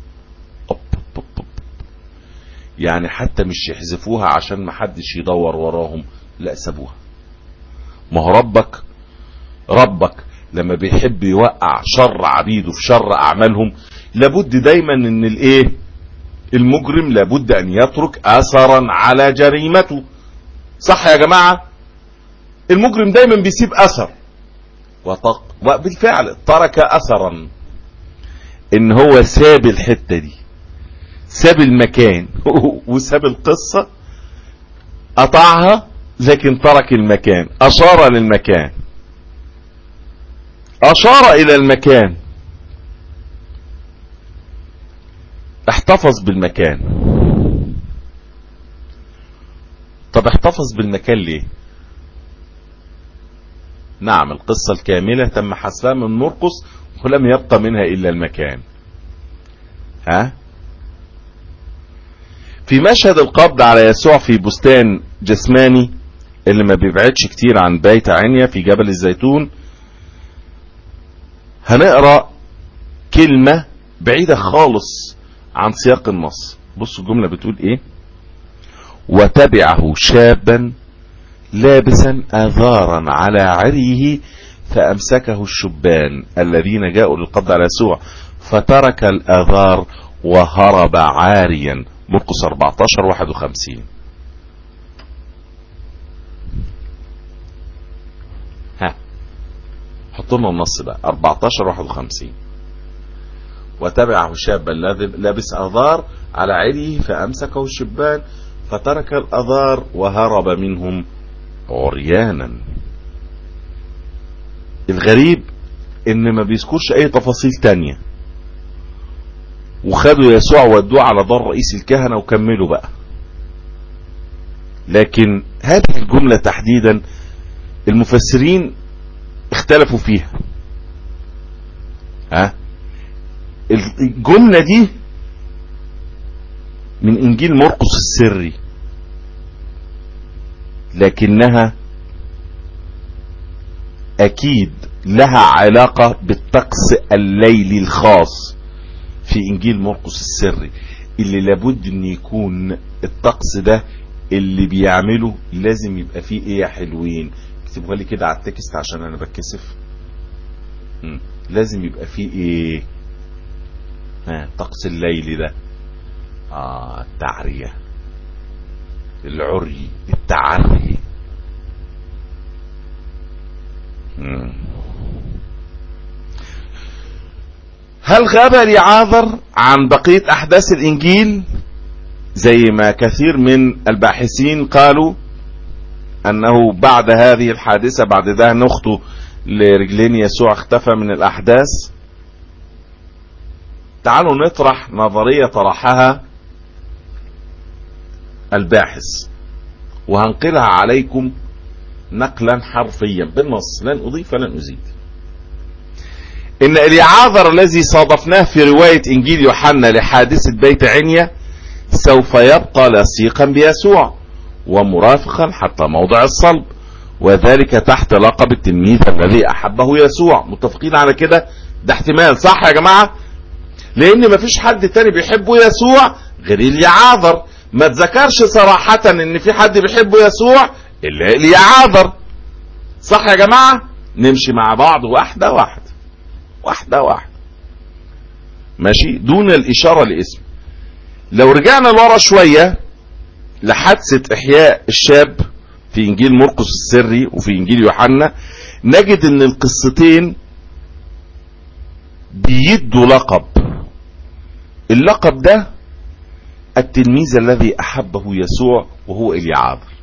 Speaker 1: يعني حتى مش يحذفوها عشان ما حدش يدور وراهم، لا سابوها. ما هو ربك ربك لما بيحب يوقع شر عبيده في شر اعمالهم لابد دايما ان الايه المجرم لابد ان يترك اثرا على جريمته. صح يا جماعة؟ المجرم دايما بيسيب اثر، وبالفعل ترك اثرا، ان هو ساب الحتة دي، ساب المكان وساب القصة، قطعها لكن ترك المكان، اشار للمكان، اشار الى المكان، احتفظ بالمكان. طب احتفظ بالمكان ليه؟ نعم القصة الكاملة تم حذفها من مرقس ولم يبقى منها الا المكان. ها؟ في مشهد القبض على يسوع في بستان جسماني اللي ما بيبعدش كتير عن بيت عنيا في جبل الزيتون، هنقرأ كلمة بعيدة خالص عن سياق النص. بصوا الجملة بتقول ايه: وتبعه شابا لابسا آذارا على عريه فأمسكه الشبان الذين جاءوا للقبض على يسوع فترك الآذار وهرب عاريا. مرقس أربعتاشر واحد وخمسين. ها حطوا لنا النص بقى أربعتاشر واحد وخمسين. وتبعه شابا لابس آذار على عريه فأمسكه الشبان فترك الآذار وهرب منهم عريانا. الغريب ان ما بيذكرش اي تفاصيل تانية، وخدوا يسوع ودوه على دار رئيس الكهنة وكملوا بقى. لكن هذه الجملة تحديدا المفسرين اختلفوا فيها. ها الجملة دي من انجيل مرقس السري، لكنها اكيد لها علاقة بالطقس الليلي الخاص في انجيل مرقس السري، اللي لابد ان يكون الطقس ده اللي بيعمله لازم يبقى فيه ايه يا حلوين؟ اكتبوها لي كده على التكست عشان انا بتكسف. لازم يبقى فيه ايه؟ ها طقس الليل ده اه التعرية، العري، التعري. مم. هل غاب اليعاذر عن بقية احداث الانجيل زي ما كثير من الباحثين قالوا انه بعد هذه الحادثة بعد ده نخطو لرجلين يسوع اختفى من الاحداث؟ تعالوا نطرح نظرية طرحها الباحث وهنقلها عليكم نقلا حرفيا بالنص، لن أضيف لن أزيد. إن إليعاذر الذي صادفناه في رواية إنجيل يوحنا لحادثة بيت عنيا سوف يبقى لصيقا بيسوع ومرافقا حتى موضع الصلب، وذلك تحت لقب التلميذ الذي أحبه يسوع. متفقين على كده؟ ده احتمال، صح يا جماعة؟ لأن مفيش حد تاني بيحبه يسوع غير إليعاذر. ما تذكرش صراحة إن في حد بيحبه يسوع إلا إليعاذر، صح يا جماعة؟ نمشي مع بعض واحدة واحدة واحدة واحدة ماشي، دون الإشارة لاسم. لو رجعنا لورا شوية لحادثة إحياء الشاب في إنجيل مرقس السري وفي إنجيل يوحنا، نجد إن القصتين بيدوا لقب. اللقب ده التلميذ الذي أحبه يسوع وهو إليعاذر.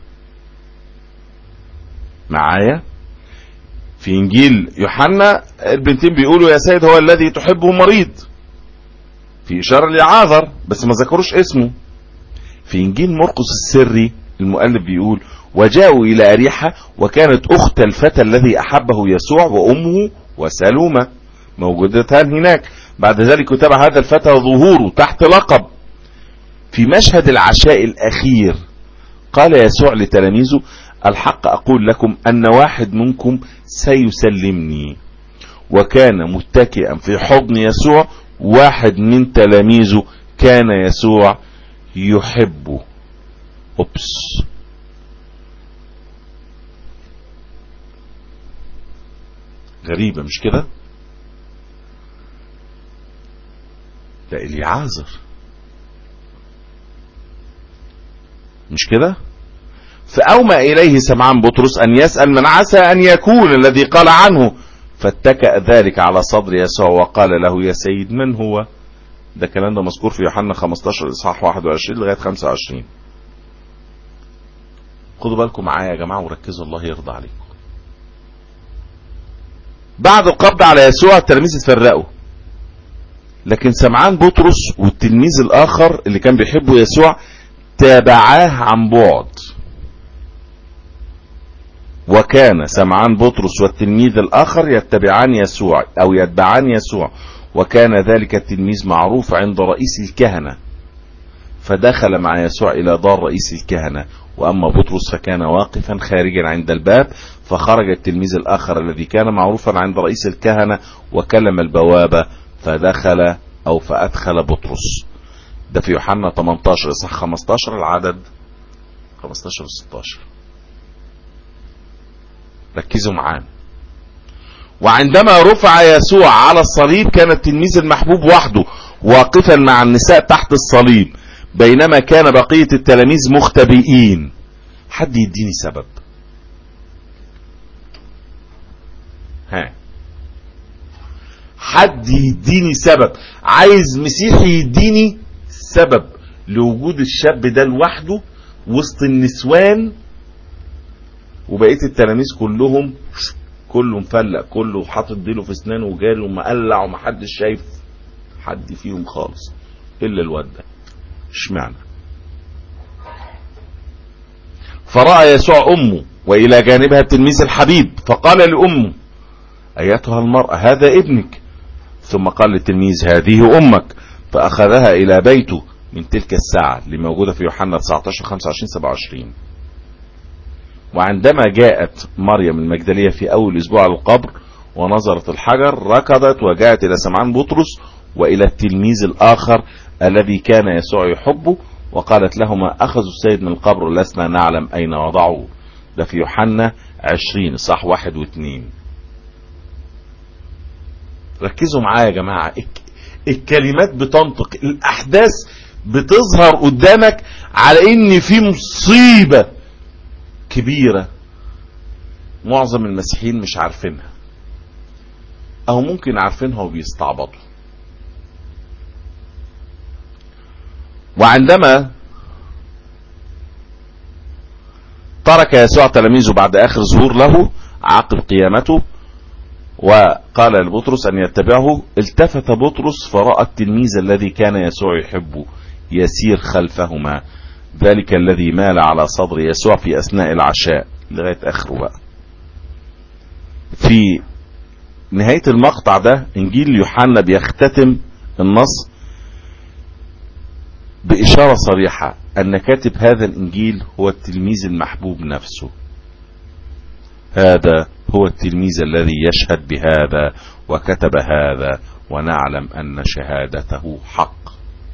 Speaker 1: معايا؟ في إنجيل يوحنا البنتين بيقولوا يا سيد هو الذي تحبه مريض، في إشارة لإليعاذر بس ما ذكروش اسمه. في إنجيل مرقس السري المؤلف بيقول وجاءوا إلى أريحة وكانت أخت الفتى الذي أحبه يسوع وأمه وسلومة موجودتان هناك. بعد ذلك كتب هذا الفتى ظهوره تحت لقب. في مشهد العشاء الأخير قال يسوع لتلاميذه الحق أقول لكم أن واحد منكم سيسلمني. وكان متكئا في حضن يسوع واحد من تلاميذه كان يسوع يحبه. أوبس، غريبة مش كده؟ ده إليعاذر مش كده؟ فأومى إليه سمعان بطرس أن يسأل من عسى أن يكون الذي قال عنه، فاتكأ ذلك على صدر يسوع وقال له يا سيد من هو؟ ده كلام ده مذكور في يوحنا خمستاشر إصحاح واحد وعشرين لغاية خمسة وعشرين. خدوا بالكم معايا يا جماعة وركزوا الله يرضى عليكم. بعد القبض على يسوع التلاميذ اتفرقوا، لكن سمعان بطرس والتلميذ الآخر اللي كان بيحبه يسوع تابعاه عن بعد. وكان سمعان بطرس والتلميذ الآخر يتبعان يسوع أو يتبعان يسوع، وكان ذلك التلميذ معروف عند رئيس الكهنة، فدخل مع يسوع إلى دار رئيس الكهنة. وأما بطرس فكان واقفا خارجا عند الباب، فخرج التلميذ الآخر الذي كان معروفا عند رئيس الكهنة وكلم البوابة فدخل أو فأدخل بطرس. ده في يوحنا تمنتاشر إصحاح خمستاشر العدد خمستاشر وستاشر. ركزوا معانا. وعندما رفع يسوع على الصليب كان التلميذ المحبوب وحده واقفا مع النساء تحت الصليب، بينما كان بقية التلاميذ مختبئين. حد يديني سبب؟ ها، حد يديني سبب. عايز مسيحي يديني سبب لوجود الشاب ده لوحده وسط النسوان وبقية التلاميذ كلهم كله مفلق، كله حاطط ديله في اسنانه وجاله ومقلع ومحدش شايف حد فيهم خالص الا الواد ده. اشمعنى؟ فرأى يسوع امه والى جانبها التلميذ الحبيب، فقال لامه ايتها المرأة هذا ابنك، ثم قال للتلميذ هذه امك، فاخذها الى بيته من تلك الساعة اللي موجودة في يوحنا تسعتاشر خمسة وعشرين سبعة وعشرين. وعندما جاءت مريم المجدلية في أول أسبوع على القبر ونظرت الحجر ركضت وجاءت إلى سمعان بطرس وإلى التلميذ الآخر الذي كان يسوع يحبه وقالت لهما أخذوا السيد من القبر لسنا نعلم أين وضعوه. ده في يوحنا عشرين صح واحد واثنين. ركزوا معايا يا جماعة، الكلمات بتنطق، الأحداث بتظهر قدامك على إن في مصيبة كبيرة معظم المسيحيين مش عارفينها او ممكن عارفينها وبيستعبطوا. وعندما ترك يسوع تلاميذه بعد اخر ظهور له عقب قيامته وقد قال لبطرس أن يتبعه، التفت بطرس فرأى التلميذ الذي كان يسوع يحبه يسير خلفهما، ذلك الذي مال على صدر يسوع في أثناء العشاء لغاية آخره بقى. في نهاية المقطع ده إنجيل يوحنا بيختتم النص بإشارة صريحة أن كاتب هذا الإنجيل هو التلميذ المحبوب نفسه. هذا هو التلميذ الذي يشهد بهذا وكتب هذا، ونعلم أن شهادته حق.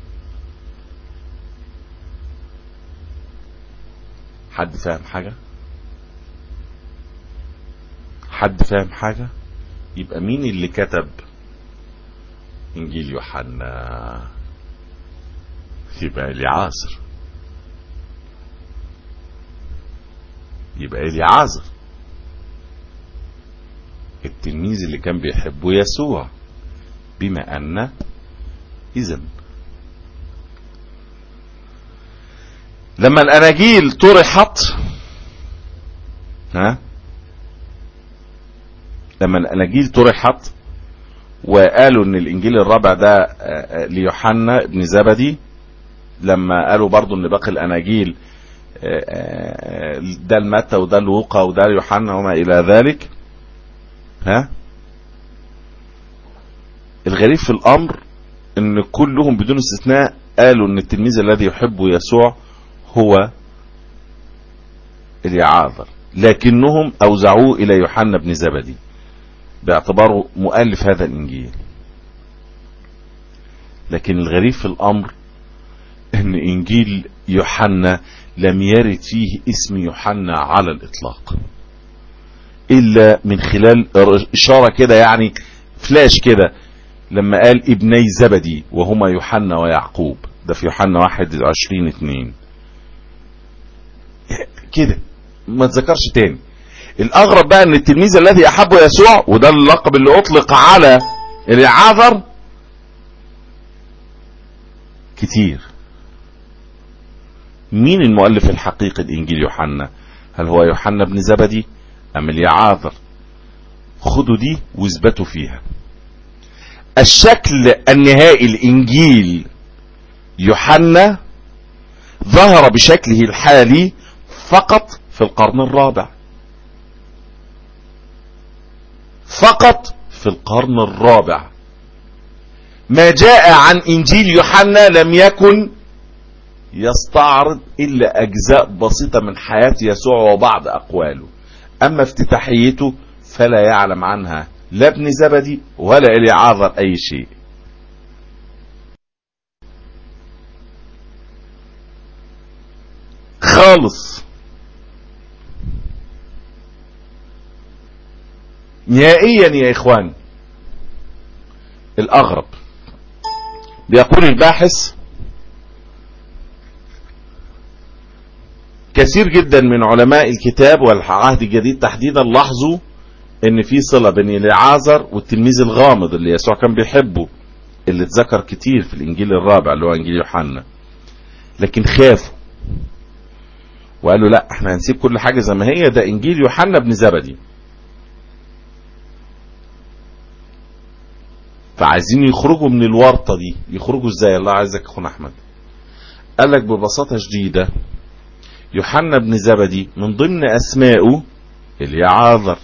Speaker 1: حد فاهم حاجة؟ حد فاهم حاجة؟ يبقى مين اللي كتب إنجيل يوحنا؟ يبقى إليعازر. يبقى إليعازر التلميذ اللي كان بيحبه يسوع. بما أن إذن لما الأناجيل طرحت، ها لما الأناجيل طرحت وقالوا ان الانجيل الرابع ده ليوحنا ابن زبدي، لما قالوا برضو ان باقي الاناجيل ده المتى وده لوقا وده يوحنا وما الى ذلك، ها الغريب في الامر ان كلهم بدون استثناء قالوا ان التلميذ الذي يحبه يسوع هو إليعازر، لكنهم اوزعوه الى يوحنا ابن زبدي باعتباره مؤلف هذا الانجيل. لكن الغريب في الامر ان انجيل يوحنا لم يرد فيه اسم يوحنا على الاطلاق، الا من خلال اشارة كده، يعني فلاش كده، لما قال ابني زبدي وهما يوحنا ويعقوب، ده في يوحنا واحد وعشرين اتنين كده، ما تذكرش تاني. الاغرب بقى ان التلميذ الذي احبه يسوع، وده اللقب اللي اطلق على إليعازر، كتير. مين المؤلف الحقيقي لإنجيل يوحنا؟ هل هو يوحنا بن زبدي ام إليعازر؟ خدوا دي واثبتوا فيها. الشكل النهائي لإنجيل يوحنا ظهر بشكله الحالي فقط في القرن الرابع، فقط في القرن الرابع. ما جاء عن انجيل يوحنا لم يكن يستعرض الا اجزاء بسيطة من حياة يسوع وبعض اقواله، اما افتتاحيته فلا يعلم عنها لا ابن زبدي ولا إليعازر اي شيء. خالص نهائيا يا اخوان. الاغرب بيقول الباحث كثير جدا من علماء الكتاب والعهد الجديد تحديدا لاحظوا ان في صلة بين إليعازر والتلميذ الغامض اللي يسوع كان بيحبه، اللي اتذكر كتير في الانجيل الرابع اللي هو انجيل يوحنا، لكن خافوا وقالوا لا احنا هنسيب كل حاجة زي ما هي، ده انجيل يوحنا بن زبدي. فعايزين يخرجوا من الورطة دي. يخرجوا ازاي؟ الله عايزك اخونا احمد. قال لك ببساطة شديدة يوحنا بن زبدي من ضمن اسمائه إليعازر،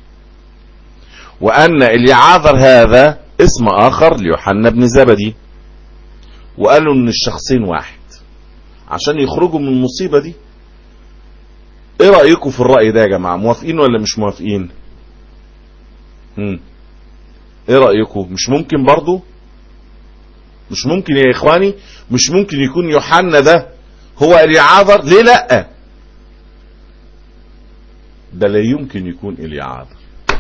Speaker 1: وان إليعازر هذا اسم اخر ليوحنا بن زبدي، وقالوا ان الشخصين واحد عشان يخرجوا من المصيبة دي. ايه رأيكم في الرأي ده يا جماعة؟ موافقين ولا مش موافقين؟ هم. ايه رأيكم؟ مش ممكن برضو؟ مش ممكن يا اخواني؟ مش ممكن يكون يوحنا ده هو إليعازر؟ ليه لا؟ ده لا يمكن يكون إليعازر،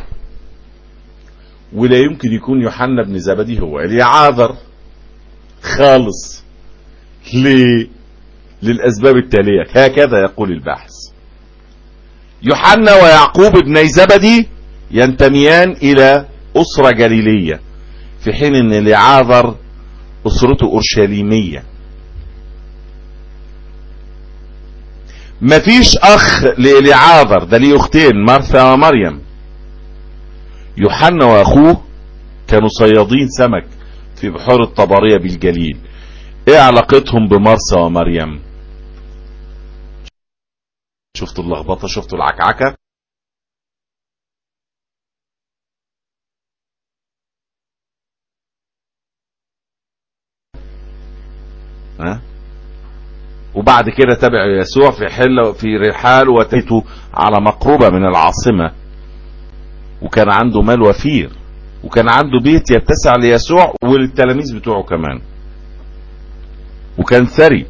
Speaker 1: ولا يمكن يكون يوحنا بن زبدي هو إليعازر خالص. ليه؟ للأسباب التالية، هكذا يقول الباحث: يوحنا ويعقوب ابني زبدي ينتميان إلى أسرة جليلية، في حين ان إليعازر أسرته أورشليمية. مفيش أخ لإليعازر، ده ليه أختين، مرثا ومريم. يوحنا وأخوه كانوا صيادين سمك في بحور الطبرية بالجليل. ايه علاقتهم بمرسى ومريم؟ شفتوا اللخبطة؟ شفتوا العكعكة؟ ها؟ وبعد كده تبع يسوع في حل في رحال وتيته على مقربة من العاصمة، وكان عنده مال وفير، وكان عنده بيت يتسع ليسوع وللتلاميذ بتوعه كمان، وكان ثري.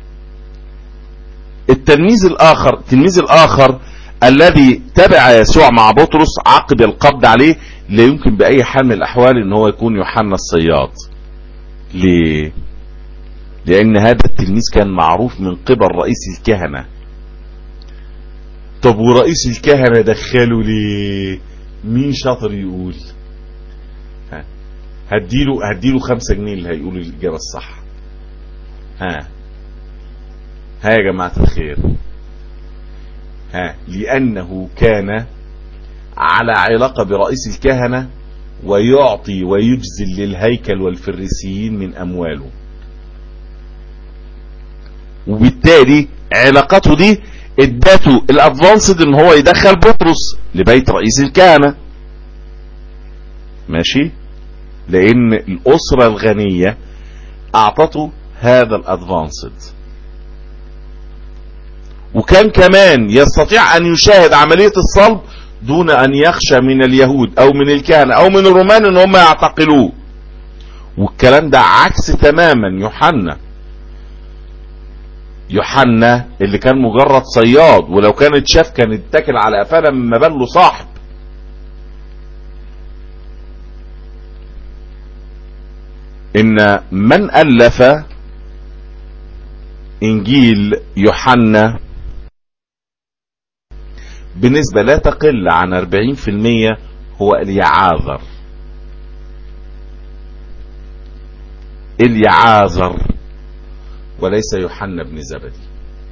Speaker 1: التلميذ الاخر التلميذ الاخر الذي تبع يسوع مع بطرس عقب القبض عليه لا يمكن باي حال من الاحوال ان هو يكون يوحنا الصياد. ليه؟ لان هذا التلميذ كان معروف من قبل رئيس الكهنة. طب ورئيس الكهنة دخله ليه؟ مين شاطر يقول؟ ها هديله هديله خمسة جنيه اللي هيقول الاجابة الصح. ها ها يا جماعة الخير، ها لأنه كان على علاقة برئيس الكهنة ويعطي ويجزل للهيكل والفريسيين من أمواله، وبالتالي علاقته دي ادته الادفانسد ان هو يدخل بطرس لبيت رئيس الكهنة. ماشي؟ لأن الأسرة الغنية أعطته هذا الادفانسد، وكان كمان يستطيع ان يشاهد عملية الصلب دون ان يخشى من اليهود او من الكهنة او من الرومان ان هم يعتقلوه. والكلام ده عكس تماما يوحنا. يوحنا اللي كان مجرد صياد، ولو كان اتشاف كان اتكل على قفاه لما بان له صاحب. ان من الف انجيل يوحنا بنسبة لا تقل عن أربعين في المية هو اليعاذر. اليعاذر وليس يوحنا بن زبدي.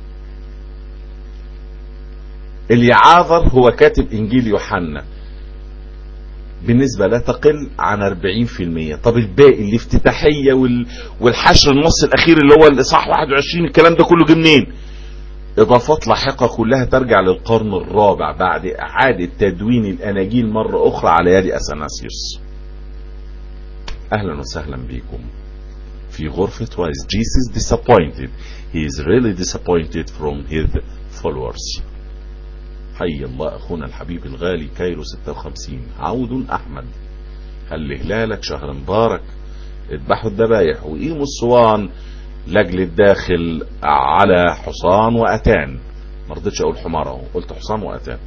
Speaker 1: اليعاذر هو كاتب انجيل يوحنا بنسبة لا تقل عن أربعين في المية. طب الباقي الافتتاحية والحشر النص الاخير اللي هو الاصحاح واحد وعشرين الكلام ده كله جه منين؟ اضافات لاحقة كلها ترجع للقرن الرابع بعد اعادة تدوين الاناجيل مرة اخرى على يد اثناسيوس. اهلا وسهلا بكم في غرفة Why is Jesus disappointed? He is really disappointed from his followers. حي الله اخونا الحبيب الغالي كايرو ستة وخمسين عود احمد. هل هلالك شهر مبارك. اذبحوا الذبايح وقيموا الصوان لاجل الداخل على حصان واتان. ما رضيتش اقول حمار اهو، قلت حصان واتان.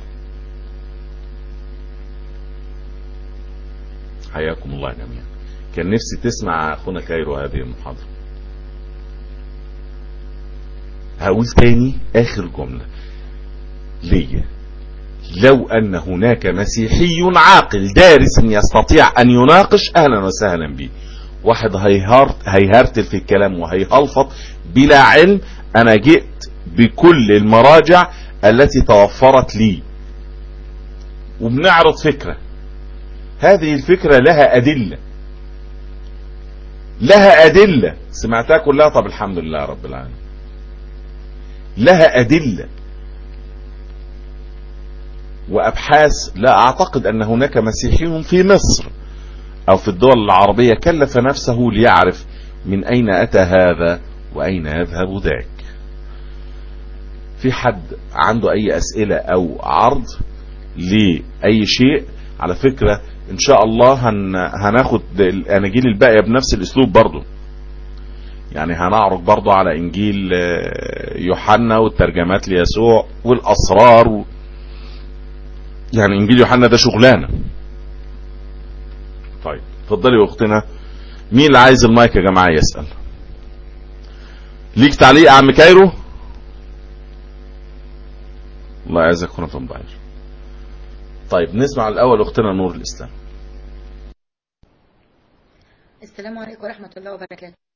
Speaker 1: حياكم الله جميعا. كان نفسي تسمع اخونا كايرو هذه المحاضرة. هقول تاني اخر جملة ليه. لو ان هناك مسيحي عاقل دارس يستطيع ان يناقش اهلا وسهلا به. واحد هيهارت هيهرتل في الكلام وهيهلفط بلا علم، انا جئت بكل المراجع التي توفرت لي وبنعرض فكرة. هذه الفكرة لها ادلة لها ادلة سمعتها كلها. طب الحمد لله رب العالمين. لها ادلة وابحاث. لا اعتقد ان هناك مسيحي في مصر او في الدول العربية كلف نفسه ليعرف من اين اتى هذا واين يذهب ذاك. في حد عنده اي اسئلة او عرض لاي شيء؟ على فكرة ان شاء الله هن هناخد الاناجيل الباقية بنفس الاسلوب برضو، يعني هنعرض برضو على انجيل يوحنا والترجمات ليسوع والاسرار و... يعني انجيل يوحنا ده شغلانة. طيب اتفضلي يا اختنا. مين اللي عايز المايك يا جماعة يسأل؟ ليك تعليق يا عم كايرو؟ الله يعزك اخونا طنبعير. طيب نسمع الاول اختنا نور الاسلام.
Speaker 2: السلام عليكم ورحمة الله وبركاته.